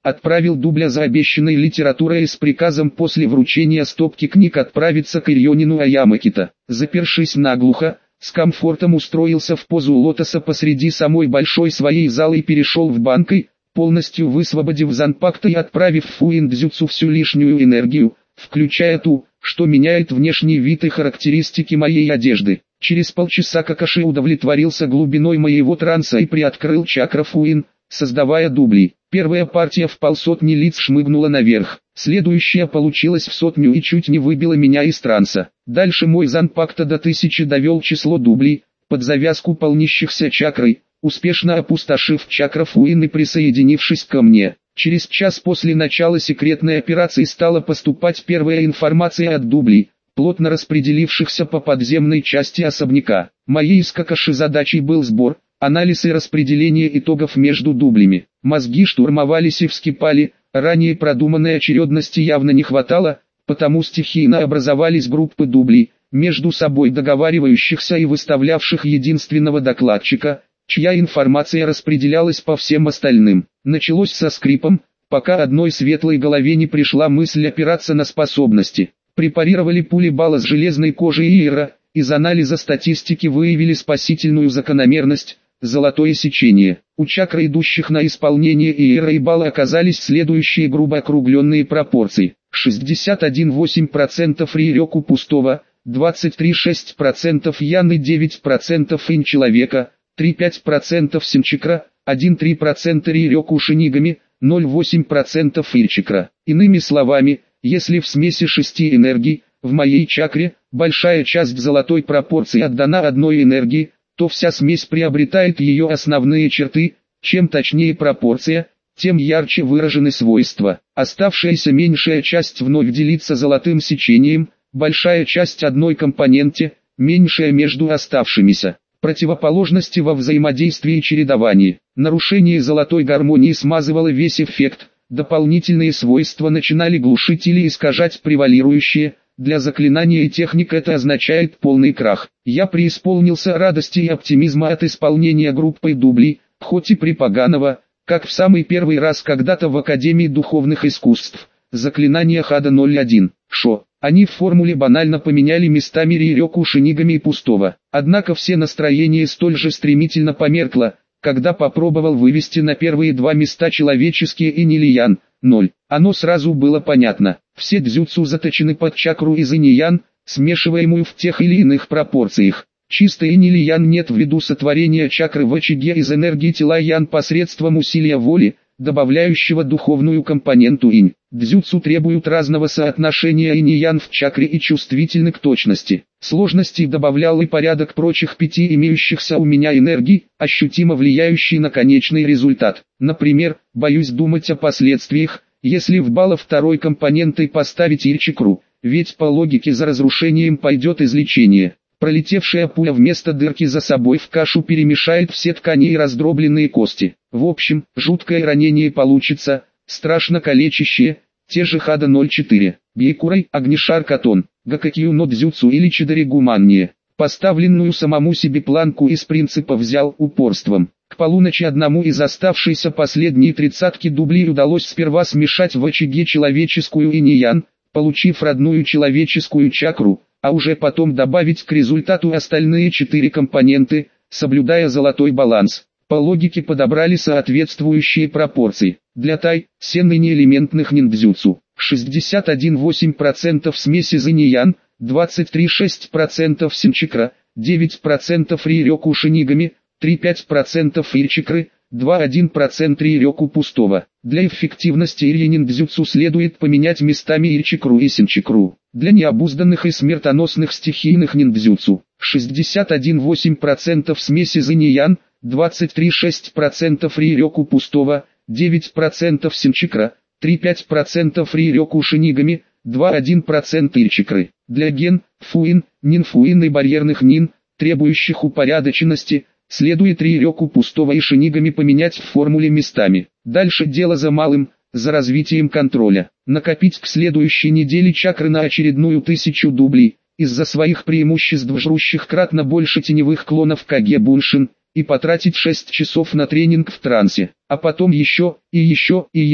отправил дубля за обещанной литературой с приказом после вручения стопки книг отправиться к Ирьонину Аямакита. Запершись наглухо, с комфортом устроился в позу лотоса посреди самой большой своей залы и перешел в банкой, полностью высвободив Занпакта и отправив в Фуин-дзюцу всю лишнюю энергию, включая ту, что меняет внешний вид и характеристики моей одежды. Через полчаса Какаши удовлетворился глубиной моего транса и приоткрыл чакра Фуин, создавая дубли. Первая партия в полсотни лиц шмыгнула наверх, следующая получилась в сотню и чуть не выбила меня из транса. Дальше мой Занпакта до тысячи довел число дублей, под завязку полнящихся чакрой, успешно опустошив чакра Фуин и присоединившись ко мне. Через час после начала секретной операции стала поступать первая информация от дублей, плотно распределившихся по подземной части особняка. Моей с Какаши задачей был сбор, анализ и распределение итогов между дублями. Мозги штурмовались и вскипали, ранее продуманной очередности явно не хватало, потому стихийно образовались группы дублей, между собой договаривающихся и выставлявших единственного докладчика, чья информация распределялась по всем остальным. Началось со скрипом, пока одной светлой голове не пришла мысль опираться на способности. Препарировали пули бала с железной кожей Иера, из анализа статистики выявили спасительную закономерность – золотое сечение. У чакр, идущих на исполнение Иера и бала, оказались следующие грубо округленные пропорции. шестьдесят один целых восемь десятых процента Рирёку пустого, двадцать три целых шесть десятых процента Яны, девять процентов Инь человека, три целых пять десятых процента Синчакра, один целых три десятых процента Рирёку шинигами, ноль целых восемь десятых процента Ирчакра. Иными словами, если в смеси шести энергий, в моей чакре, большая часть золотой пропорции отдана одной энергии, то вся смесь приобретает ее основные черты. Чем точнее пропорция, тем ярче выражены свойства. Оставшаяся меньшая часть вновь делится золотым сечением, большая часть одной компоненте, меньшая между оставшимися. Противоположности во взаимодействии и чередовании. Нарушение золотой гармонии смазывало весь эффект, дополнительные свойства начинали глушить или искажать превалирующие. Для заклинания и техник это означает полный крах. Я преисполнился радости и оптимизма от исполнения группой дублей, хоть и припоганого, как в самый первый раз когда-то в Академии Духовных Искусств. Заклинание Хада ноль один. Шо. Они в формуле банально поменяли местами Рирёку шинигами и пустого. Однако все настроение столь же стремительно померкло, когда попробовал вывести на первые два места человеческие Инь или Ян. ноль. Оно сразу было понятно. Все дзюцу заточены под чакру из Инь и Ян, смешиваемую в тех или иных пропорциях. Чисто Инь или Ян нет ввиду сотворения чакры в очаге из энергии тела Ян посредством усилия воли, добавляющего духовную компоненту Инь. Дзюцу требуют разного соотношения Инь и Ян в чакре и чувствительны к точности. Сложности добавлял и порядок прочих пяти имеющихся у меня энергий, ощутимо влияющий на конечный результат. Например, боюсь думать о последствиях, если в бала второй компонентой поставить Ирчакру, ведь по логике за разрушением пойдет излечение. Пролетевшая пуля вместо дырки за собой в кашу перемешает все ткани и раздробленные кости. В общем, жуткое ранение получится, страшно калечащее, те же Хада ноль четыре. Бьекурай, Огнишар Катон, Гакакью но Дзюцу или Чидаригу Манния. Поставленную самому себе планку из принципа взял упорством. К полуночи одному из оставшейся последней тридцатки дублей удалось сперва смешать в очаге человеческую Инь и Ян, получив родную человеческую чакру, а уже потом добавить к результату остальные четыре компоненты, соблюдая золотой баланс. По логике подобрали соответствующие пропорции. Для тай, сен и неэлементных ниндзюцу, шестьдесят один целых восемь десятых процента смеси из Инь и Ян, двадцать три целых шесть десятых процента Синчакра, девять процентов Рирёку шинигами, три целых пять десятых процента Ирчакры, два целых один десятый процента Рирёку пустого. Для эффективности Ирья ниндзюцу следует поменять местами Ирчакру и Синчакру. Для необузданных и смертоносных стихийных ниндзюцу, шестьдесят один целых восемь десятых процента смеси из Инь и Ян, двадцать три целых шесть десятых процента Рирёку пустого, девять процентов Синчакра, три целых пять десятых процента Рирёку шинигами, два целых один десятый процента Ирчакры. Для ген, фуин, нинфуин и барьерных нин, требующих упорядоченности, следует Рирёку пустого и шинигами поменять в формуле местами. Дальше дело за малым, за развитием контроля. Накопить к следующей неделе чакры на очередную тысячу дублей, из-за своих преимуществ жрущих кратно больше теневых клонов Каге Буншин, и потратить шесть часов на тренинг в трансе, а потом еще, и еще, и еще.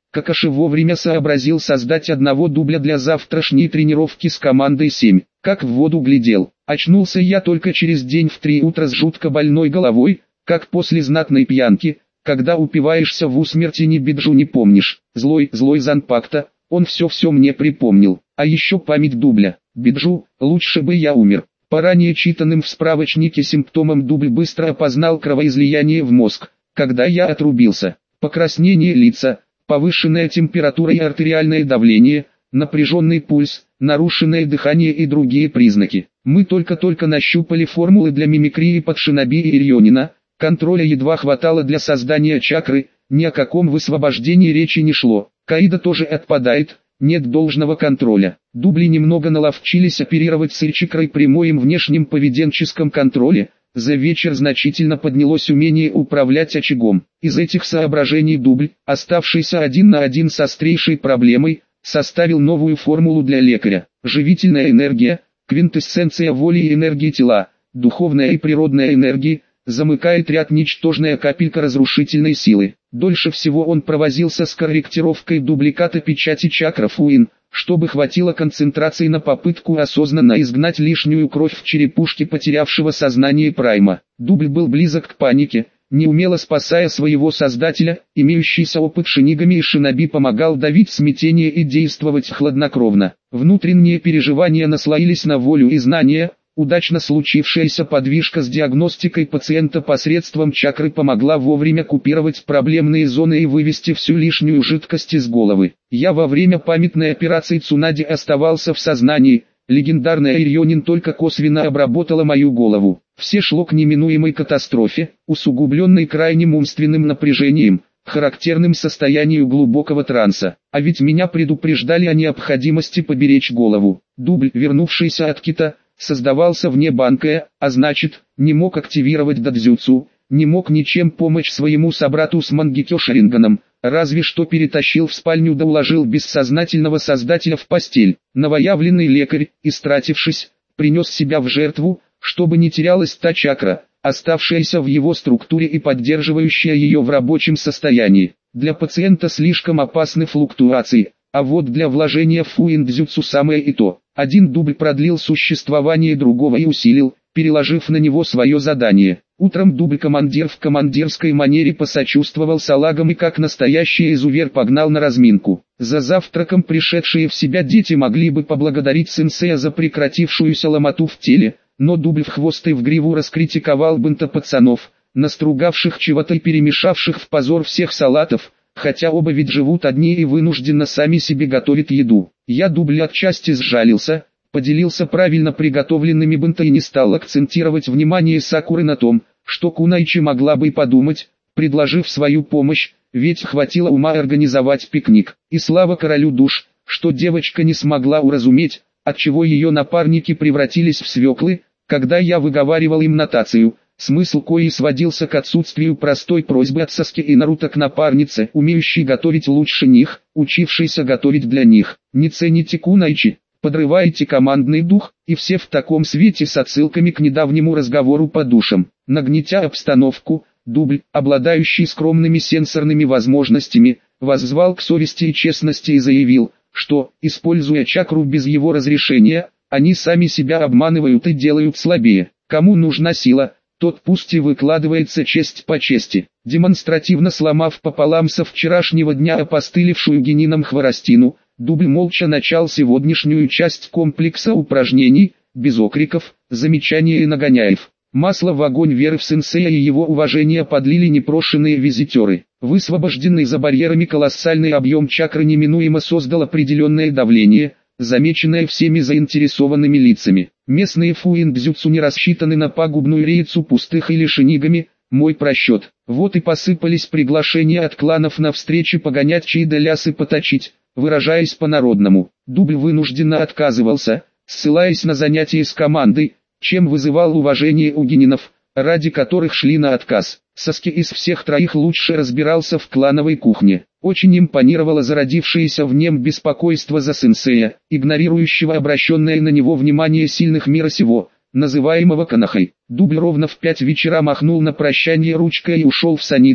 Какаши вовремя сообразил создать одного дубля для завтрашней тренировки с командой семь. Как в воду глядел. Очнулся я только через день в три утра с жутко больной головой, как после знатной пьянки, когда упиваешься в усмерти ни биджу не помнишь. Злой, злой Занпакта, он все-все мне припомнил. А еще память дубля. Биджу, лучше бы я умер. По ранее читанным в справочнике симптомам дубль быстро опознал кровоизлияние в мозг, когда я отрубился. Покраснение лица, повышенная температура и артериальное давление, напряженный пульс, нарушенное дыхание и другие признаки. Мы только-только нащупали формулы для мимикрии под Шиноби и Ирионина, контроля едва хватало для создания чакры, ни о каком высвобождении речи не шло. Каида тоже отпадает, нет должного контроля. Дубли немного наловчились оперировать с чакрой при моем внешнем поведенческом контроле. За вечер значительно поднялось умение управлять очагом. Из этих соображений дубль, оставшийся один на один с острейшей проблемой, составил новую формулу для лекаря. Живительная энергия, квинтэссенция воли и энергии тела, духовная и природная энергии, замыкает ряд ничтожная капелька разрушительной силы. Дольше всего он провозился с корректировкой дубликата печати чакров Уин, чтобы хватило концентрации на попытку осознанно изгнать лишнюю кровь в черепушке потерявшего сознание Прайма. Дубль был близок к панике, неумело спасая своего создателя, имеющийся опыт шинигами и шиноби помогал давить смятение и действовать хладнокровно. Внутренние переживания наслоились на волю и знания. Удачно случившаяся подвижка с диагностикой пациента посредством чакры помогла вовремя купировать проблемные зоны и вывести всю лишнюю жидкость из головы. Я во время памятной операции Цунади оставался в сознании, легендарная Ирионин только косвенно обработала мою голову. Все шло к неминуемой катастрофе, усугубленной крайним умственным напряжением, характерным состоянию глубокого транса. А ведь меня предупреждали о необходимости поберечь голову. Дубль, вернувшийся от Кита, создавался вне банка, а значит, не мог активировать дадзюцу, не мог ничем помочь своему собрату с Мангекё Шаринганом, разве что перетащил в спальню да уложил бессознательного создателя в постель. Новоявленный лекарь, истратившись, принес себя в жертву, чтобы не терялась та чакра, оставшаяся в его структуре и поддерживающая ее в рабочем состоянии. Для пациента слишком опасны флуктуации, а вот для вложения в фуиндзюцу самое и то. Один дубль продлил существование другого и усилил, переложив на него свое задание. Утром дубль-командир в командирской манере посочувствовал салагам и как настоящий изувер погнал на разминку. За завтраком пришедшие в себя дети могли бы поблагодарить сенсея за прекратившуюся ломоту в теле, но дубль в хвост и в гриву раскритиковал бынта пацанов, настругавших чего-то и перемешавших в позор всех салатов, хотя оба ведь живут одни и вынужденно сами себе готовят еду. Я дубль отчасти сжалился, поделился правильно приготовленными бынта и не стал акцентировать внимание Сакуры на том, что Кунайчи могла бы и подумать, предложив свою помощь, ведь хватило ума организовать пикник. И слава королю душ, что девочка не смогла уразуметь, отчего ее напарники превратились в свеклы, когда я выговаривал им нотацию, смысл коей сводился к отсутствию простой просьбы от Саски и Наруто к напарнице, умеющей готовить лучше них, учившейся готовить для них. Не цените Кунайчи, подрываете командный дух, и все в таком свете с отсылками к недавнему разговору по душам. Нагнетя обстановку, дубль, обладающий скромными сенсорными возможностями, воззвал к совести и честности и заявил, что, используя чакру без его разрешения, они сами себя обманывают и делают слабее. Кому нужна сила, тот пусть и выкладывается честь по чести. Демонстративно сломав пополам со вчерашнего дня опостылевшую генином хворостину, дубль молча начал сегодняшнюю часть комплекса упражнений, без окриков, замечаний и нагоняев. Масло в огонь веры в сенсея и его уважения подлили непрошенные визитеры. Высвобожденный за барьерами колоссальный объем чакры неминуемо создал определенное давление, замеченное всеми заинтересованными лицами. Местные фуиндзюцу не рассчитаны на пагубную рейцу пустых или шинигами, мой просчет. Вот и посыпались приглашения от кланов на встречи погонять чьи да лясы поточить, выражаясь по-народному. Дубль вынужденно отказывался, ссылаясь на занятия с командой, чем вызывал уважение у генинов, ради которых шли на отказ. Саски из всех троих лучше разбирался в клановой кухне. Очень импонировало зародившееся в нем беспокойство за сенсея, игнорирующего обращенное на него внимание сильных мира сего, называемого Канахой. Дубль ровно в пять вечера махнул на прощание ручкой и ушел в Санида,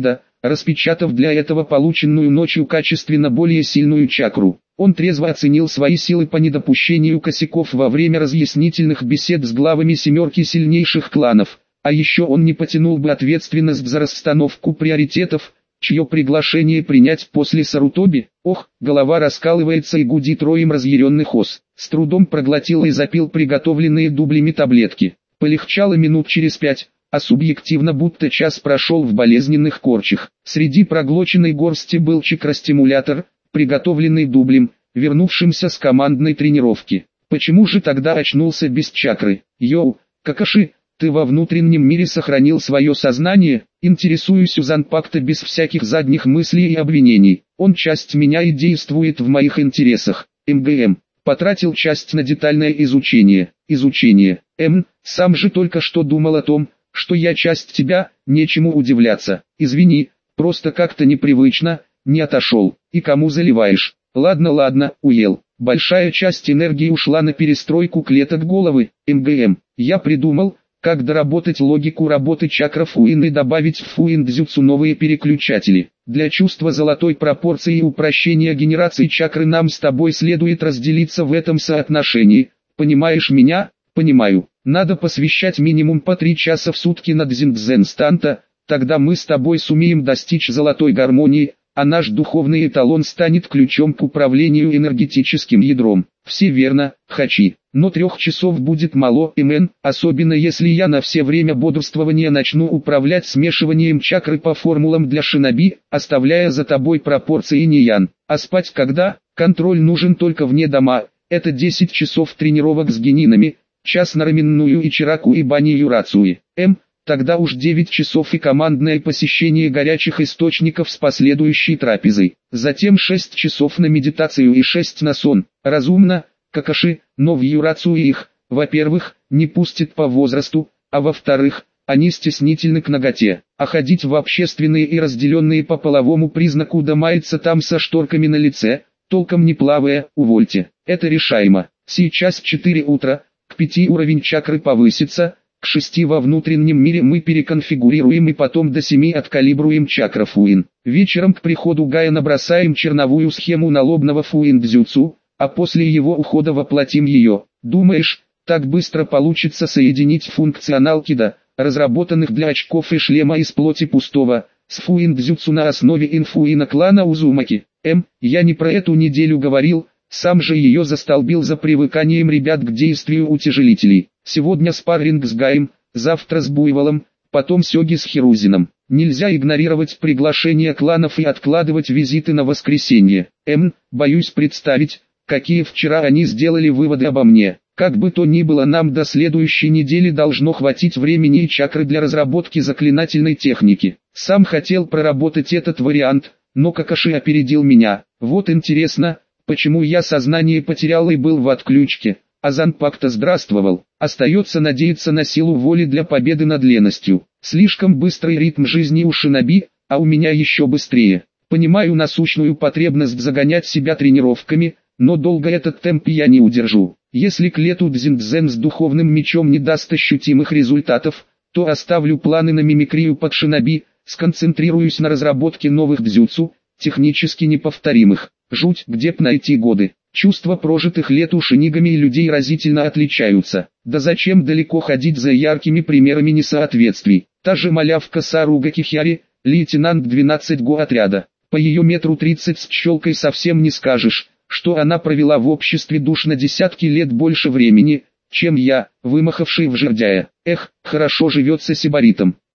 распечатав для этого полученную ночью качественно более сильную чакру. Он трезво оценил свои силы по недопущению косяков во время разъяснительных бесед с главами семерки сильнейших кланов, а еще он не потянул бы ответственность за расстановку приоритетов, чье приглашение принять после Сарутоби. Ох, голова раскалывается и гудит роем разъяренных ос. С трудом проглотил и запил приготовленные дублями таблетки. Полегчало минут через пять, а субъективно будто час прошел в болезненных корчах. Среди проглоченной горсти был чакростимулятор, приготовленный дублем, вернувшимся с командной тренировки. Почему же тогда очнулся без чакры? Йоу, Какаши, ты во внутреннем мире сохранил свое сознание? Интересуюсь у Занпакта без всяких задних мыслей и обвинений. Он часть меня и действует в моих интересах. МГМ. Потратил часть на детальное изучение. Изучение. М. Сам же только что думал о том, что я часть тебя, нечему удивляться. Извини, просто как-то непривычно, не отошел. И кому заливаешь? Ладно, ладно, уел. Большая часть энергии ушла на перестройку клеток головы. МГМ. Я придумал, как доработать логику работы чакра Фуин и добавить в Фуин-дзюцу новые переключатели. Для чувства золотой пропорции и упрощения генерации чакры нам с тобой следует разделиться в этом соотношении. Понимаешь меня? Понимаю. Надо посвящать минимум по три часа в сутки на дзиндзен-станта, тогда мы с тобой сумеем достичь золотой гармонии, а наш духовный эталон станет ключом к управлению энергетическим ядром. Все верно, Хачи. Но трех часов будет мало, МН, особенно если я на все время бодрствования начну управлять смешиванием чакры по формулам для шиноби, оставляя за тобой пропорции инь-ян. А спать когда? Контроль нужен только вне дома. Это десять часов тренировок с генинами, час на раменную и чираку и бани юрацуи. М. Тогда уж девять часов и командное посещение горячих источников с последующей трапезой. Затем шесть часов на медитацию и шесть на сон. Разумно, Какаши, но в юрацуи их, во-первых, не пустят по возрасту, а во-вторых, они стеснительны к наготе. А ходить в общественные и разделенные по половому признаку домается там со шторками на лице, толком не плавая, увольте. Это решаемо. Сейчас четыре утра, к пяти уровень чакры повысится, к шести во внутреннем мире мы переконфигурируем и потом до семи откалибруем чакра Фуин. Вечером к приходу Гая набросаем черновую схему налобного Фуин-дзюцу, а после его ухода воплотим ее. Думаешь, так быстро получится соединить функционал кида, разработанных для очков и шлема из плоти пустого, с Фуин-дзюцу на основе инфуина клана Узумаки? М. Я не про эту неделю говорил, сам же ее застолбил за привыканием ребят к действию утяжелителей. Сегодня спарринг с Гаем, завтра с Буйволом, потом сёги с Хирузином. Нельзя игнорировать приглашения кланов и откладывать визиты на воскресенье. М. Боюсь представить, какие вчера они сделали выводы обо мне. Как бы то ни было, нам до следующей недели должно хватить времени и чакры для разработки заклинательной техники. Сам хотел проработать этот вариант, но Какаши опередил меня. Вот интересно, почему я сознание потерял и был в отключке, а Занпакта здравствовал. Остается надеяться на силу воли для победы над леностью. Слишком быстрый ритм жизни у шиноби, а у меня еще быстрее. Понимаю насущную потребность загонять себя тренировками, но долго этот темп я не удержу. Если к лету дзиндзен с духовным мечом не даст ощутимых результатов, то оставлю планы на мимикрию под шиноби, сконцентрируюсь на разработке новых дзюцу, технически неповторимых. Жуть, где б найти годы. Чувства прожитых лет у шинигами и людей разительно отличаются. Да зачем далеко ходить за яркими примерами несоответствий. Та же малявка Саруга Кихяри, лейтенант двенадцать го отряда. По ее метру тридцать с челкой совсем не скажешь, что она провела в обществе душ на десятки лет больше времени, чем я, вымахавший в жердяя. Эх, хорошо живется сибаритом.